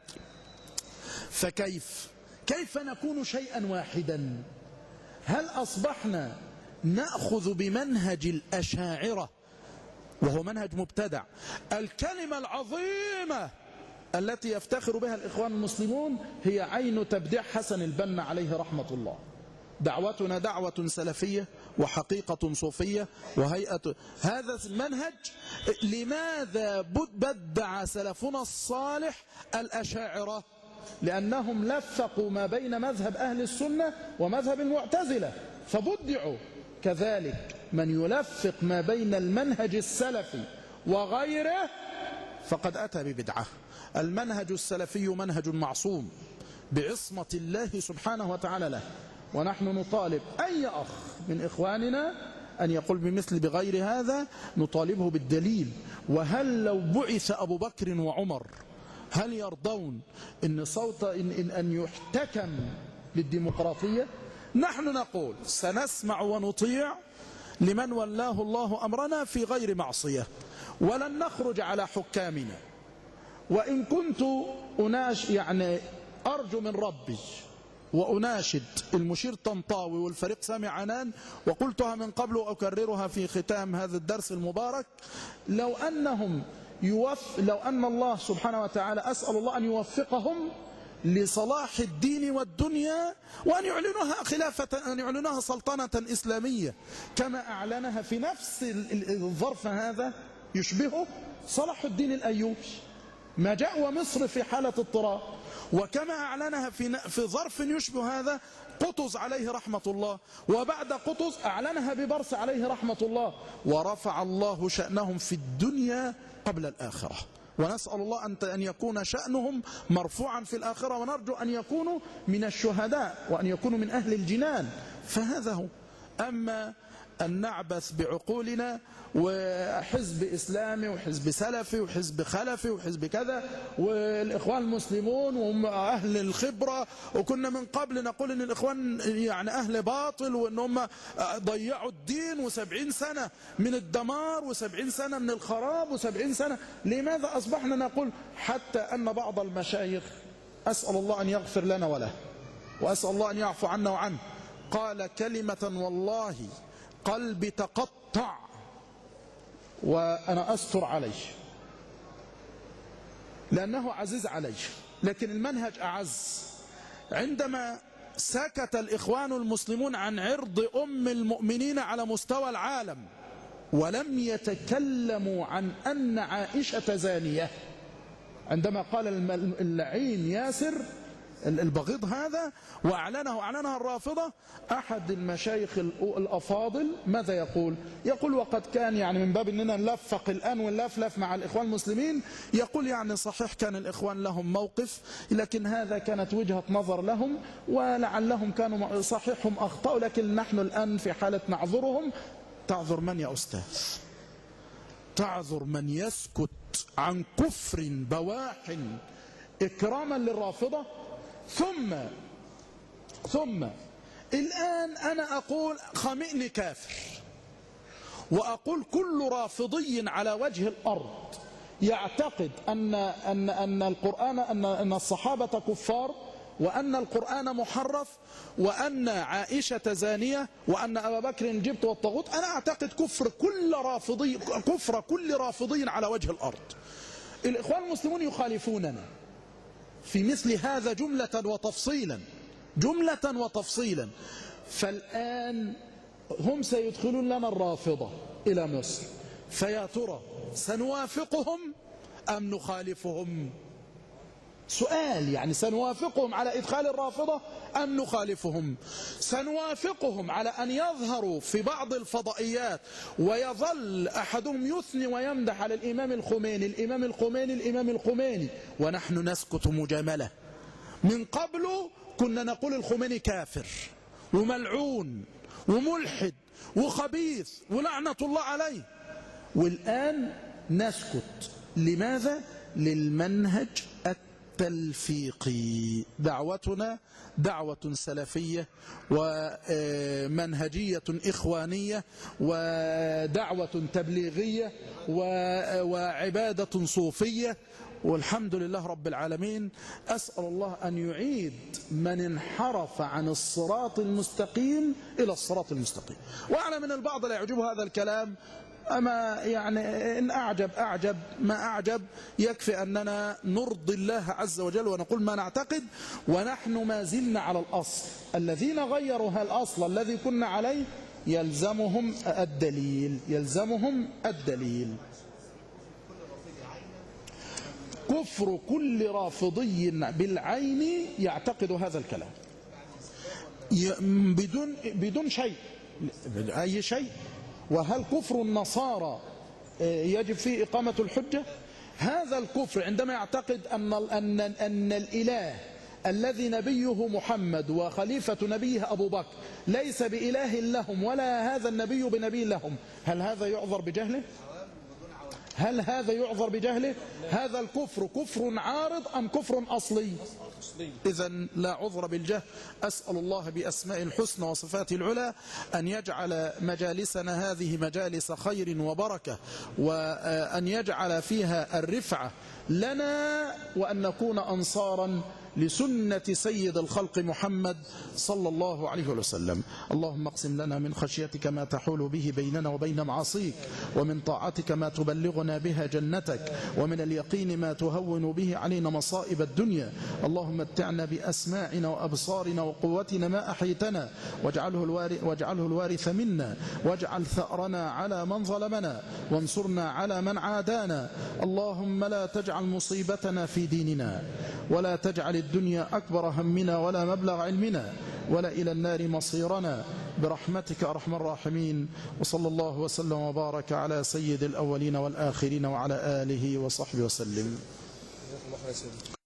فكيف كيف نكون شيئا واحدا؟ هل أصبحنا نأخذ بمنهج الأشاعرة وهو منهج مبتدع؟ الكلمة العظيمة التي يفتخر بها الإخوان المسلمون هي عين تبديع حسن البنا عليه رحمة الله. دعوتنا دعوة سلفية وحقيقة صوفية وهيئة. هذا المنهج لماذا بدع سلفنا الصالح الأشاعرة؟ لأنهم لفقوا ما بين مذهب أهل السنة ومذهب المعتزلة فبدعوا. كذلك من يلفق ما بين المنهج السلفي وغيره فقد أتى ببدعة. المنهج السلفي منهج معصوم بعصمة الله سبحانه وتعالى له، ونحن نطالب أي أخ من إخواننا أن يقول بمثل بغير هذا نطالبه بالدليل. وهل لو بعث أبو بكر وعمر هل يرضون إن صوت إن, إن, أن يحتكم للديمقراطية؟ نحن نقول سنسمع ونطيع لمن ولاه الله أمرنا في غير معصية، ولن نخرج على حكامنا. وإن كنت أناش يعني أرجو من ربي وأناشد المشير طنطاوي والفريق سامي عنان، وقلتها من قبل وأكررها في ختام هذا الدرس المبارك، لو أنهم يوف لو أن الله سبحانه وتعالى أسأل الله أن يوفقهم لصلاح الدين والدنيا، وأن يعلنوها خلافة، أن يعلنوها سلطنة إسلامية كما أعلنها في نفس الظرف هذا يشبهه صلاح الدين الأيوبي ما جاء ومصر في حالة اضطراب، وكما أعلنها في في ظرف يشبه هذا قطز عليه رحمة الله، وبعد قطز أعلنها ببرس عليه رحمة الله، ورفع الله شأنهم في الدنيا قبل الآخرة. ونسأل الله أن يكون شأنهم مرفوعا في الآخرة، ونرجو أن يكونوا من الشهداء وأن يكونوا من أهل الجنان. فهذا هو. أما أن نعبث بعقولنا وحزب إسلامي وحزب سلفي وحزب خلفي وحزب كذا والإخوان المسلمون وهم أهل الخبرة، وكنا من قبل نقول أن الإخوان يعني أهل باطل وأن هم ضيعوا الدين وسبعين سنة من الدمار وسبعين سنة من الخراب وسبعين سنة. لماذا أصبحنا نقول حتى أن بعض المشايخ أسأل الله أن يغفر لنا وله وأسأل الله أن يعفو عنا وعنه قال كلمة والله قلبي تقطع وأنا أستر عليه لأنه عزيز عليه، لكن المنهج أعز. عندما سكت الإخوان المسلمون عن عرض أم المؤمنين على مستوى العالم ولم يتكلموا عن أن عائشة زانية، عندما قال اللعين ياسر البغيض هذا وأعلنه أعلنها الرافضة، أحد المشايخ الأفاضل ماذا يقول؟ يقول وقد كان يعني من باب أننا نلفق الآن ونلفلف مع الإخوان المسلمين، يقول يعني صحيح كان الإخوان لهم موقف لكن هذا كانت وجهة نظر لهم ولعلهم كانوا صحيح هم أخطأوا، لكن نحن الآن في حالة نعذرهم. تعذر من يا أستاذ؟ تعذر من يسكت عن كفر بواح إكراما للرافضة. ثم ثم الآن أنا أقول خامئني كافر، وأقول كل رافضي على وجه الأرض يعتقد أن أن أن القرآن أن أن الصحابة كفار وأن القرآن محرف وأن عائشة زانية وأن أبا بكر الجبت والطاغوت، أنا أعتقد كفر كل رافضي كفر كل رافضي على وجه الأرض. الإخوان المسلمون يخالفوننا في مثل هذا جملة وتفصيلا جملة وتفصيلا. فالآن هم سيدخلون لنا الرافضة إلى مصر، فيا ترى سنوافقهم أم نخالفهم؟ سؤال يعني، سنوافقهم على إدخال الرافضة أم نخالفهم؟ سنوافقهم على أن يظهروا في بعض الفضائيات ويظل أحدهم يثني ويمدح على الإمام الخميني الإمام الخميني الإمام الخميني ونحن نسكت مجاملة. من قبل كنا نقول الخميني كافر وملعون وملحد وخبيث ولعنة الله عليه، والآن نسكت. لماذا؟ للمنهج التلفيقي. دعوتنا دعوة سلفية ومنهجية إخوانية ودعوة تبليغية وعبادة صوفية، والحمد لله رب العالمين. أسأل الله أن يعيد من انحرف عن الصراط المستقيم إلى الصراط المستقيم. وأعلم من البعض لا يعجبه هذا الكلام، أما يعني إن أعجب أعجب ما أعجب، يكفي أننا نرضي الله عز وجل ونقول ما نعتقد، ونحن ما زلنا على الأصل. الذين غيروا هالأصل الذي كنا عليه يلزمهم الدليل، يلزمهم الدليل. كفر كل رافضي بالعين يعتقد هذا الكلام بدون بدون شيء، أي شيء. وهل كفر النصارى يجب فيه إقامة الحجة؟ هذا الكفر عندما يعتقد أن أن أن الإله الذي نبيه محمد وخليفة نبيه أبو بكر ليس بإله لهم ولا هذا النبي بنبي لهم، هل هذا يعذر بجهله؟ هل هذا يعذر بجهله؟ هذا الكفر كفر عارض أم كفر أصلي؟ إذن لا عذر بالجهل. أسأل الله بأسماء الحسنى وصفاته العلى أن يجعل مجالسنا هذه مجالس خير وبركة، وأن يجعل فيها الرفعة لنا، وأن نكون أنصارا لسنة سيد الخلق محمد صلى الله عليه وسلم. اللهم اقسم لنا من خشيتك ما تحول به بيننا وبين معاصيك، ومن طاعتك ما تبلغنا بها جنتك، ومن اليقين ما تهون به علينا مصائب الدنيا. اللهم متعنا بأسماعنا وأبصارنا وقوتنا ما أحيتنا، واجعله الوارث, واجعله الوارث منا، واجعل ثأرنا على من ظلمنا، وانصرنا على من عادانا. اللهم لا تجعل مصيبتنا في ديننا، ولا تجعل الدنيا أكبر همنا ولا مبلغ علمنا، ولا إلى النار مصيرنا، برحمتك أرحم الراحمين. وصلى الله وسلم وبارك على سيد الأولين والآخرين وعلى آله وصحبه وسلم.